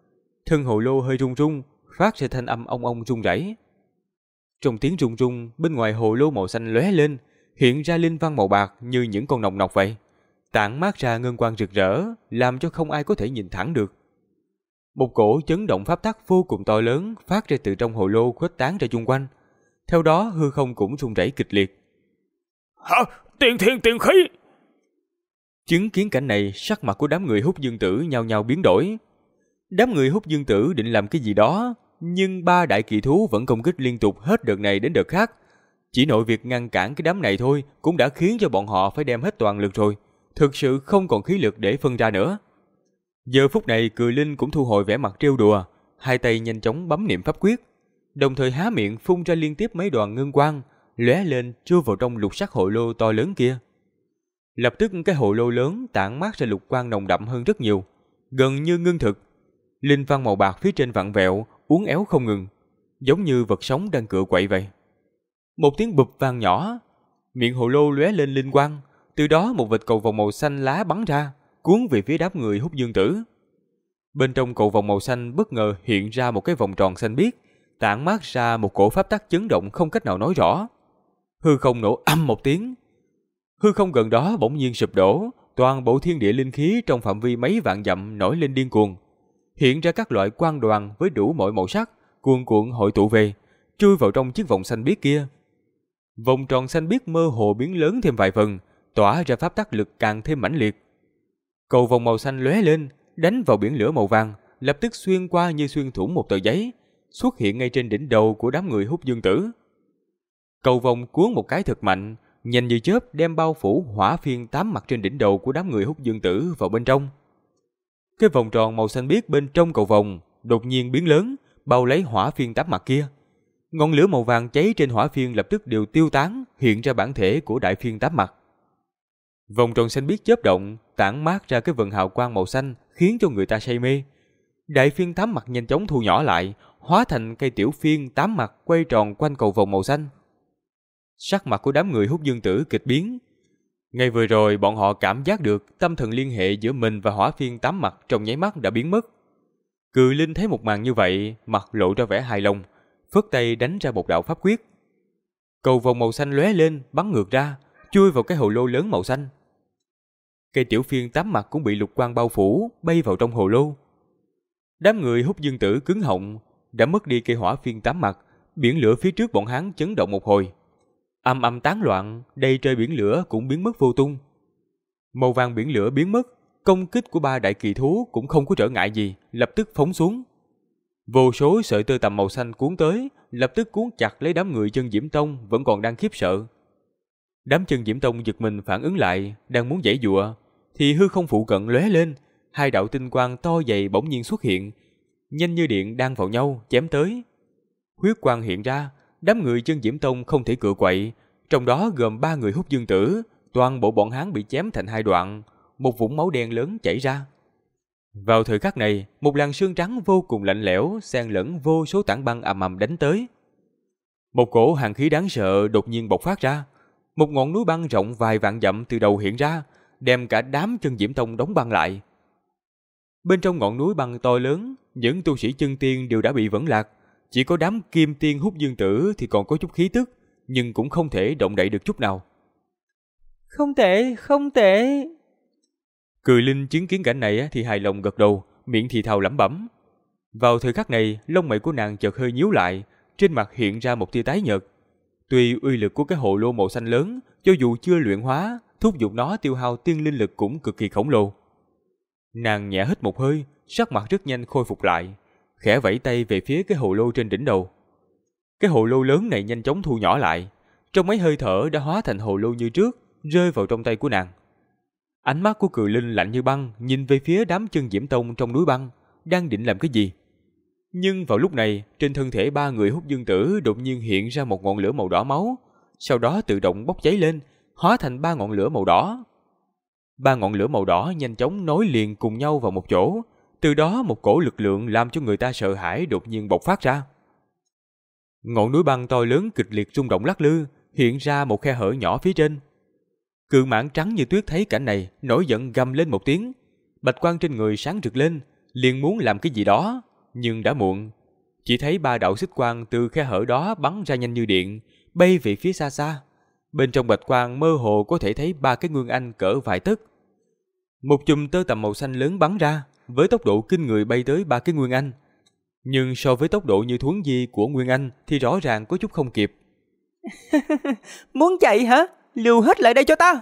Thân hồ lô hơi rung rung, phát ra thanh âm ong ong rung rẩy. Trong tiếng rung rung, bên ngoài hồ lô màu xanh lóe lên, hiện ra linh văn màu bạc như những con nòng nọc vậy, tản mát ra ngân quang rực rỡ, làm cho không ai có thể nhìn thẳng được. Một cổ chấn động pháp tắc vô cùng to lớn phát ra từ trong hồ lô khuếch tán ra chung quanh. Theo đó hư không cũng rung rẩy kịch liệt. Hả? Tiên thiên tiên khí! Chứng kiến cảnh này, sắc mặt của đám người Hút Dương Tử nhao nhao biến đổi. Đám người Hút Dương Tử định làm cái gì đó, nhưng ba đại kỳ thú vẫn công kích liên tục hết đợt này đến đợt khác. Chỉ nội việc ngăn cản cái đám này thôi cũng đã khiến cho bọn họ phải đem hết toàn lực rồi, thực sự không còn khí lực để phân ra nữa. Giờ phút này Cười Linh cũng thu hồi vẻ mặt trêu đùa, hai tay nhanh chóng bấm niệm pháp quyết, đồng thời há miệng phun ra liên tiếp mấy đoàn ngân quang, lóe lên chui vào trong lục sắc hồ lô to lớn kia. Lập tức cái hồ lô lớn tản mát ra lục quang nồng đậm hơn rất nhiều, gần như ngưng thực. Linh văn màu bạc phía trên vặn vẹo, uốn éo không ngừng, giống như vật sống đang cựa quậy vậy. Một tiếng bụp vang nhỏ, miệng hồ lô lóe lên linh quang, từ đó một vệt cầu vồng màu xanh lá bắn ra, cuốn về phía đám người Hút Dương Tử. Bên trong cầu vồng màu xanh bất ngờ hiện ra một cái vòng tròn xanh biếc, tản mát ra một cổ pháp tắc chấn động không cách nào nói rõ. Hư không nổ ầm một tiếng. Hư không gần đó bỗng nhiên sụp đổ, toàn bộ thiên địa linh khí trong phạm vi mấy vạn dặm nổi lên điên cuồng, hiện ra các loại quang đoàn với đủ mọi màu sắc, cuồn cuộn hội tụ về, chui vào trong chiếc vòng xanh biếc kia. Vòng tròn xanh biếc mơ hồ biến lớn thêm vài phần, tỏa ra pháp tắc lực càng thêm mãnh liệt. Cầu vòng màu xanh lóe lên, đánh vào biển lửa màu vàng, lập tức xuyên qua như xuyên thủng một tờ giấy, xuất hiện ngay trên đỉnh đầu của đám người Hút Dương Tử. Cầu vòng cuốn một cái thật mạnh, nhanh như chớp đem bao phủ hỏa phiên 8 mặt trên đỉnh đầu của đám người Hút Dương Tử vào bên trong. Cái vòng tròn màu xanh biếc bên trong cầu vòng đột nhiên biến lớn, bao lấy hỏa phiên 8 mặt kia. Ngọn lửa màu vàng cháy trên hỏa phiên lập tức đều tiêu tán, hiện ra bản thể của đại phiên 8 mặt. Vòng tròn xanh biếc chớp động, tản mát ra cái vần hào quang màu xanh, khiến cho người ta say mê. Đại phiên 8 mặt nhanh chóng thu nhỏ lại, hóa thành cây tiểu phiên 8 mặt quay tròn quanh cầu vòng màu xanh. Sắc mặt của đám người Hút Dương Tử kịch biến. Ngay vừa rồi bọn họ cảm giác được tâm thần liên hệ giữa mình và hỏa phiên 8 mặt trong nháy mắt đã biến mất. Cười Linh thấy một màn như vậy, mặt lộ ra vẻ hài lòng, phất tay đánh ra một đạo pháp quyết. Cầu vòng màu xanh lóe lên, bắn ngược ra, chui vào cái hồ lô lớn màu xanh. Cây tiểu phiên 8 mặt cũng bị lục quang bao phủ, bay vào trong hồ lô. Đám người Hút Dương Tử cứng họng, đã mất đi cây hỏa phiên 8 mặt, biển lửa phía trước bọn hắn chấn động một hồi. Âm âm tán loạn, đầy trời biển lửa cũng biến mất vô tung. Màu vàng biển lửa biến mất, công kích của ba đại kỳ thú cũng không có trở ngại gì, lập tức phóng xuống. Vô số sợi tơ tằm màu xanh cuốn tới, lập tức cuốn chặt lấy đám người Chân Diễm Tông vẫn còn đang khiếp sợ. Đám Chân Diễm Tông giật mình phản ứng lại, đang muốn giãy giụa, thì hư không phụ cận lóe lên, hai đạo tinh quang to dày bỗng nhiên xuất hiện, nhanh như điện đan vào nhau chém tới. Huyết quang hiện ra, đám người Chân Diễm Tông không thể cựa quậy, trong đó gồm 3 người Hút Dương Tử, toàn bộ bọn hắn bị chém thành hai đoạn, một vũng máu đen lớn chảy ra. Vào thời khắc này, một làn sương trắng vô cùng lạnh lẽo xen lẫn vô số tảng băng ầm ầm đánh tới. Một cổ hàn khí đáng sợ đột nhiên bộc phát ra, một ngọn núi băng rộng vài vạn dặm từ đầu hiện ra, đem cả đám Chân Diễm Tông đóng băng lại. Bên trong ngọn núi băng to lớn, những tu sĩ chân tiên đều đã bị vẫn lạc, chỉ có đám Kim Tiên Hút Dương Tử thì còn có chút khí tức, nhưng cũng không thể động đậy được chút nào. Không tệ, không tệ. Cười Linh chứng kiến cảnh này thì hài lòng gật đầu, miệng thì thào lẩm bẩm. Vào thời khắc này, lông mày của nàng chợt hơi nhíu lại, trên mặt hiện ra một tia tái nhợt. Tuy uy lực của cái hồ lô màu xanh lớn, cho dù chưa luyện hóa, thúc giục nó tiêu hao tiên linh lực cũng cực kỳ khổng lồ. Nàng nhẹ hít một hơi, sắc mặt rất nhanh khôi phục lại, khẽ vẫy tay về phía cái hồ lô trên đỉnh đầu. Cái hồ lô lớn này nhanh chóng thu nhỏ lại, trong mấy hơi thở đã hóa thành hồ lô như trước, rơi vào trong tay của nàng. Ánh mắt của Cười Linh lạnh như băng, nhìn về phía đám Chân Diễm Tông trong núi băng, đang định làm cái gì. Nhưng vào lúc này, trên thân thể 3 người Hút Dương Tử đột nhiên hiện ra một ngọn lửa màu đỏ máu, sau đó tự động bốc cháy lên, hóa thành 3 ngọn lửa màu đỏ. 3 ngọn lửa màu đỏ nhanh chóng nối liền cùng nhau vào một chỗ, từ đó một cổ lực lượng làm cho người ta sợ hãi đột nhiên bộc phát ra. Ngọn núi băng to lớn kịch liệt rung động lắc lư, hiện ra một khe hở nhỏ phía trên. Cự mãng trắng như tuyết thấy cảnh này, nổi giận gầm lên một tiếng, bạch quang trên người sáng rực lên, liền muốn làm cái gì đó, nhưng đã muộn. Chỉ thấy 3 đạo xích quang từ khe hở đó bắn ra nhanh như điện, bay về phía xa xa. Bên trong bạch quang mơ hồ có thể thấy 3 cái nguyên anh cỡ vài tấc. Một chùm tơ tằm màu xanh lớn bắn ra, với tốc độ kinh người bay tới 3 cái nguyên anh. Nhưng so với tốc độ như thuấn di của nguyên anh thì rõ ràng có chút không kịp. Muốn chạy hả? Lưu hết lại đây cho ta.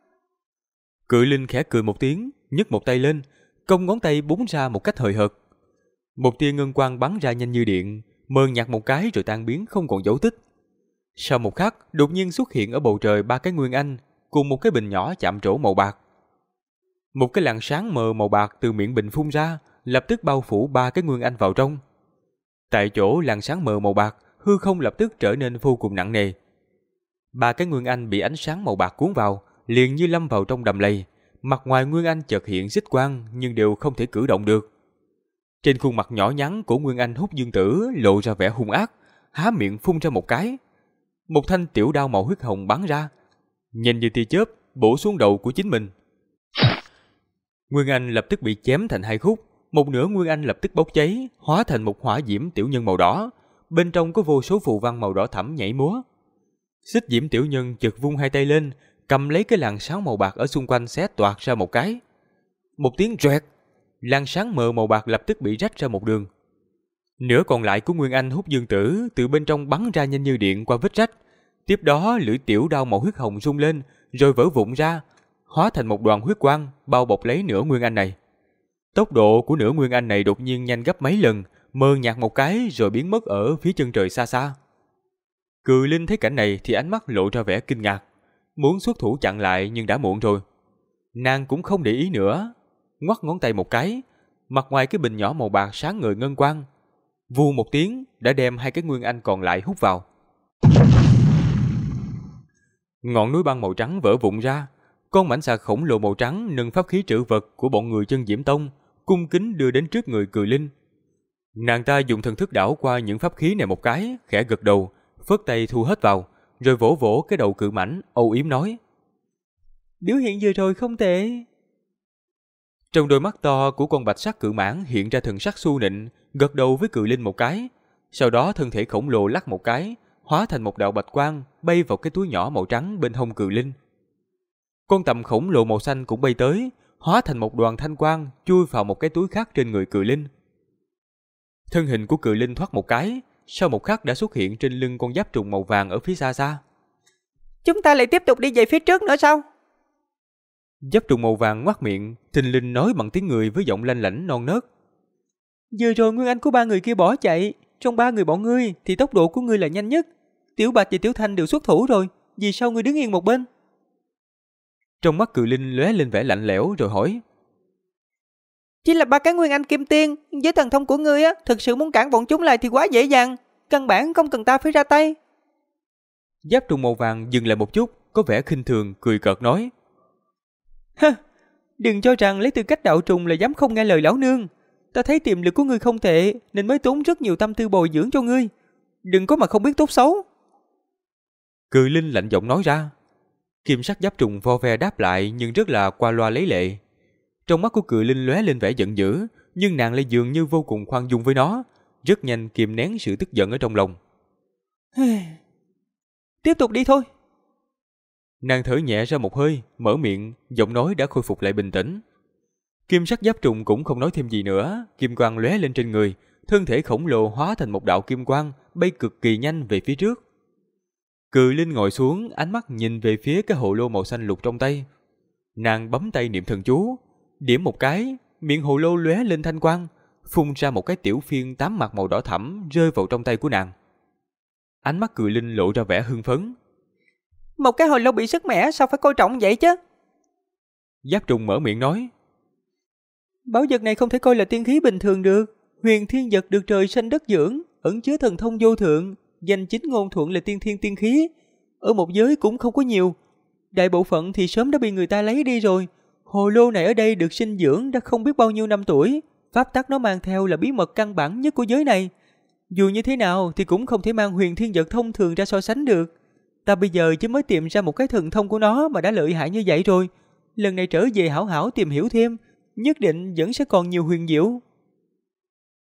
Cự linh khẽ cười một tiếng, nhấc một tay lên, cong ngón tay búng ra một cách hời hợt. Một tia ngân quang bắn ra nhanh như điện, mờ nhạt một cái rồi tan biến không còn dấu tích. Sau một khắc, đột nhiên xuất hiện ở bầu trời 3 cái nguyên anh cùng một cái bình nhỏ chạm trổ màu bạc. Một cái làn sáng mờ màu bạc từ miệng bình phun ra, lập tức bao phủ 3 cái nguyên anh vào trong. Tại chỗ làn sáng mờ màu bạc, hư không lập tức trở nên vô cùng nặng nề. 3 cái nguyên anh bị ánh sáng màu bạc cuốn vào, liền như lâm vào trong đầm lầy. Mặt ngoài nguyên anh chợt hiện xích quang nhưng đều không thể cử động được. Trên khuôn mặt nhỏ nhắn của nguyên anh Hút Dương Tử lộ ra vẻ hung ác, há miệng phun ra một cái. Một thanh tiểu đao màu huyết hồng bắn ra, nhanh như tia chớp bổ xuống đầu của chính mình. Nguyên anh lập tức bị chém thành 2 khúc, một nửa nguyên anh lập tức bốc cháy, hóa thành một hỏa diễm tiểu nhân màu đỏ, bên trong có vô số phù văn màu đỏ thẫm nhảy múa. Xích diễm tiểu nhân chợt vung 2 tay lên, cầm lấy cái làn sáng màu bạc ở xung quanh xé toạc ra một cái. Một tiếng rẹt, làn sáng mờ màu bạc lập tức bị rách ra một đường. Nửa còn lại của nguyên anh Hút Dương Tử từ bên trong bắn ra nhanh như điện qua vết rách. Tiếp đó lưỡi tiểu đao màu huyết hồng rung lên, rồi vỡ vụn ra, hóa thành một đoàn huyết quang bao bọc lấy nửa nguyên anh này. Tốc độ của nửa nguyên anh này đột nhiên nhanh gấp mấy lần, mờ nhạt một cái rồi biến mất ở phía chân trời xa xa. Cự linh thấy cảnh này thì ánh mắt lộ ra vẻ kinh ngạc, muốn xuất thủ chặn lại nhưng đã muộn rồi. Nàng cũng không để ý nữa, ngoắc ngón tay một cái, mặt ngoài cái bình nhỏ màu bạc sáng ngời ngân quang, vù một tiếng đã đem 2 cái nguyên anh còn lại hút vào. Ngọn núi băng màu trắng vỡ vụn ra, con mãnh xà khổng lồ màu trắng nâng pháp khí trữ vật của bọn người Chân Diễm Tông, cung kính đưa đến trước người Cự linh. Nàng ta dùng thần thức đảo qua những pháp khí này một cái, khẽ gật đầu, phất tay thu hết vào, rồi vỗ vỗ cái đầu cự mãnh, âu yếm nói: Biểu hiện vừa rồi không tệ. Trong đôi mắt to của con bạch sắc cự mãng hiện ra thần sắc xu nịnh, gật đầu với Cự linh một cái, sau đó thân thể khổng lồ lắc một cái, hóa thành một đạo bạch quang bay vào cái túi nhỏ màu trắng bên hông Cự linh. Con tầm khổng lồ màu xanh cũng bay tới, hóa thành một đoàn thanh quang chui vào một cái túi khác trên người Cự linh. Thân hình của Cự linh thoát một cái, sau một khắc đã xuất hiện trên lưng con giáp trùng màu vàng ở phía xa xa. Chúng ta lại tiếp tục đi về phía trước nữa sao? Giáp trùng màu vàng ngoác miệng, thình lình nói bằng tiếng người với giọng lanh lảnh non nớt: Vừa rồi nguyên anh của 3 người kia bỏ chạy, trong 3 người bọn ngươi thì tốc độ của ngươi là nhanh nhất. Tiểu Bạch và Tiểu Thanh đều xuất thủ rồi, vì sao ngươi đứng yên một bên? Trong mắt Cự linh lóe lên vẻ lạnh lẽo rồi hỏi: Chỉ là 3 cái nguyên anh kim tiên, với thần thông của ngươi á, thực sự muốn cản bọn chúng lại thì quá dễ dàng, căn bản không cần ta phải ra tay. Giáp trùng màu vàng dừng lại một chút, có vẻ khinh thường cười cợt nói: Hơ, đừng cho rằng lấy tư cách đạo trùng là dám không nghe lời lão nương. Ta thấy tiềm lực của ngươi không tệ, nên mới tốn rất nhiều tâm tư bồi dưỡng cho ngươi. Đừng có mà không biết tốt xấu. Cự linh lạnh giọng nói ra. Kim sắc giáp trùng vo ve đáp lại nhưng rất là qua loa lấy lệ. Trong mắt của Cự linh lóe lên vẻ giận dữ, nhưng nàng lại dường như vô cùng khoan dung với nó, rất nhanh kìm nén sự tức giận ở trong lòng. Tiếp tục đi thôi. Nàng thở nhẹ ra một hơi, mở miệng, giọng nói đã khôi phục lại bình tĩnh. Kim sắc giáp trùng cũng không nói thêm gì nữa, kim quang lóe lên trên người, thân thể khổng lồ hóa thành một đạo kim quang, bay cực kỳ nhanh về phía trước. Cự linh ngồi xuống, ánh mắt nhìn về phía cái hồ lô màu xanh lục trong tay. Nàng bấm tay niệm thần chú, điểm một cái, miệng hồ lô lóe lên thanh quang, phun ra một cái tiểu phiên 8 mặt màu đỏ thẫm rơi vào trong tay của nàng. Ánh mắt Cự linh lộ ra vẻ hưng phấn. Một cái hồ lô bị sức mẻ sao phải coi trọng vậy chứ? Giáp trùng mở miệng nói: Bảo vật này không thể coi là tiên khí bình thường được. Huyền thiên vật được trời sinh đất dưỡng, ẩn chứa thần thông vô thượng, danh chính ngôn thuận là tiên thiên tiên khí. Ở một giới cũng không có nhiều, đại bộ phận thì sớm đã bị người ta lấy đi rồi. Hồ lô này ở đây được sinh dưỡng đã không biết bao nhiêu năm tuổi, pháp tắc nó mang theo là bí mật căn bản nhất của giới này. Dù như thế nào thì cũng không thể mang huyền thiên vật thông thường ra so sánh được. Ta bây giờ chỉ mới tìm ra một cái thần thông của nó mà đã lợi hại như vậy rồi. Lần này trở về hảo hảo tìm hiểu thêm, nhất định vẫn sẽ còn nhiều huyền diệu.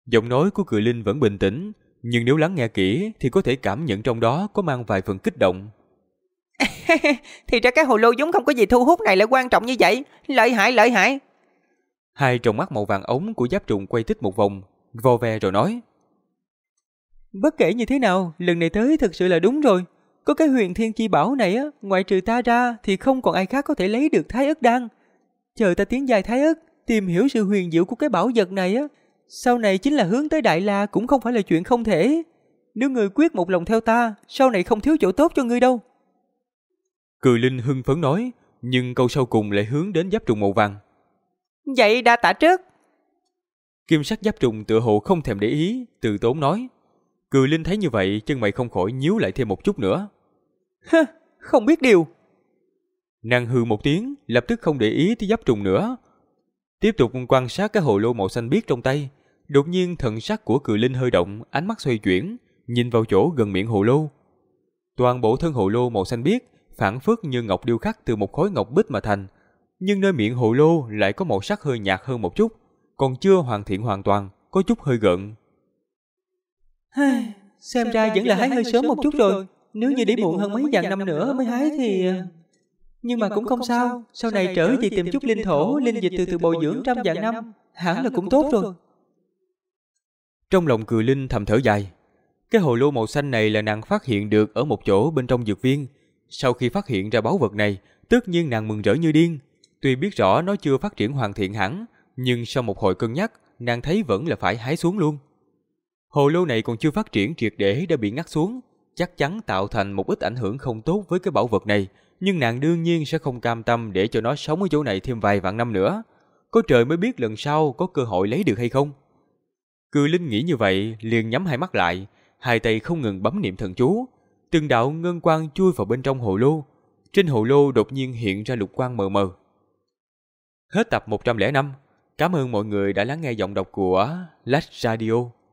Giọng nói của Cự Linh vẫn bình tĩnh, nhưng nếu lắng nghe kỹ thì có thể cảm nhận trong đó có mang vài phần kích động. Thì ra cái hồ lô vốn không có gì thu hút này lại quan trọng như vậy. Lợi hại, lợi hại. Hai tròng mắt màu vàng ống của Giáp Trùng quay tít một vòng, vo ve rồi nói. Bất kể như thế nào, lần này tới thực sự là đúng rồi. Có cái huyền thiên chi bảo này á, ngoại trừ ta ra thì không còn ai khác có thể lấy được thái ức đan. Chờ ta tiến dài thái ức, tìm hiểu sự huyền diệu của cái bảo vật này á, sau này chính là hướng tới Đại La cũng không phải là chuyện không thể. Nếu người quyết một lòng theo ta, sau này không thiếu chỗ tốt cho ngươi đâu. Cự Linh hưng phấn nói, nhưng câu sau cùng lại hướng đến Giáp Trùng màu vàng. Vậy đa tạ trước. Kim sắc Giáp Trùng tựa hồ không thèm để ý, từ tốn nói. Cự Linh thấy như vậy, chân mày không khỏi nhíu lại thêm một chút nữa. Hơ, không biết điều. Nàng hừ một tiếng, lập tức không để ý tới Giáp Trùng nữa. Tiếp tục quan sát cái hồ lô màu xanh biếc trong tay. Đột nhiên thần sắc của Cự Linh hơi động, ánh mắt xoay chuyển, nhìn vào chỗ gần miệng hồ lô. Toàn bộ thân hồ lô màu xanh biếc phản phất như ngọc điêu khắc từ một khối ngọc bích mà thành, nhưng nơi miệng hồ lô lại có màu sắc hơi nhạt hơn một chút, còn chưa hoàn thiện hoàn toàn, có chút hơi gợn. Xem ra vẫn là hái hơi sớm một chút rồi. Nếu như để muộn hơn mấy vạn năm nữa mới hái thì... Nhưng mà cũng không sao. Sau này trở về tìm chút linh thổ, linh dịch từ bồi dưỡng trăm vạn năm, hẳn là cũng tốt rồi. Trong lòng Cự Linh thầm thở dài. Cái hồ lô màu xanh này là nàng phát hiện được ở một chỗ bên trong dược viên. Sau khi phát hiện ra báu vật này, tất nhiên nàng mừng rỡ như điên. Tuy biết rõ nó chưa phát triển hoàn thiện hẳn, nhưng sau một hồi cân nhắc, nàng thấy vẫn là phải hái xuống luôn. Hồ lô này còn chưa phát triển triệt để đã bị ngắt xuống, chắc chắn tạo thành một ít ảnh hưởng không tốt với cái bảo vật này, nhưng nàng đương nhiên sẽ không cam tâm để cho nó sống ở chỗ này thêm vài vạn năm nữa. Có trời mới biết lần sau có cơ hội lấy được hay không. Cự Linh nghĩ như vậy, liền nhắm hai mắt lại, hai tay không ngừng bấm niệm thần chú. Từng đạo ngân quang chui vào bên trong hồ lô. Trên hồ lô đột nhiên hiện ra lục quang mờ mờ. Hết tập 105. Cảm ơn mọi người đã lắng nghe giọng đọc của Lách Radio.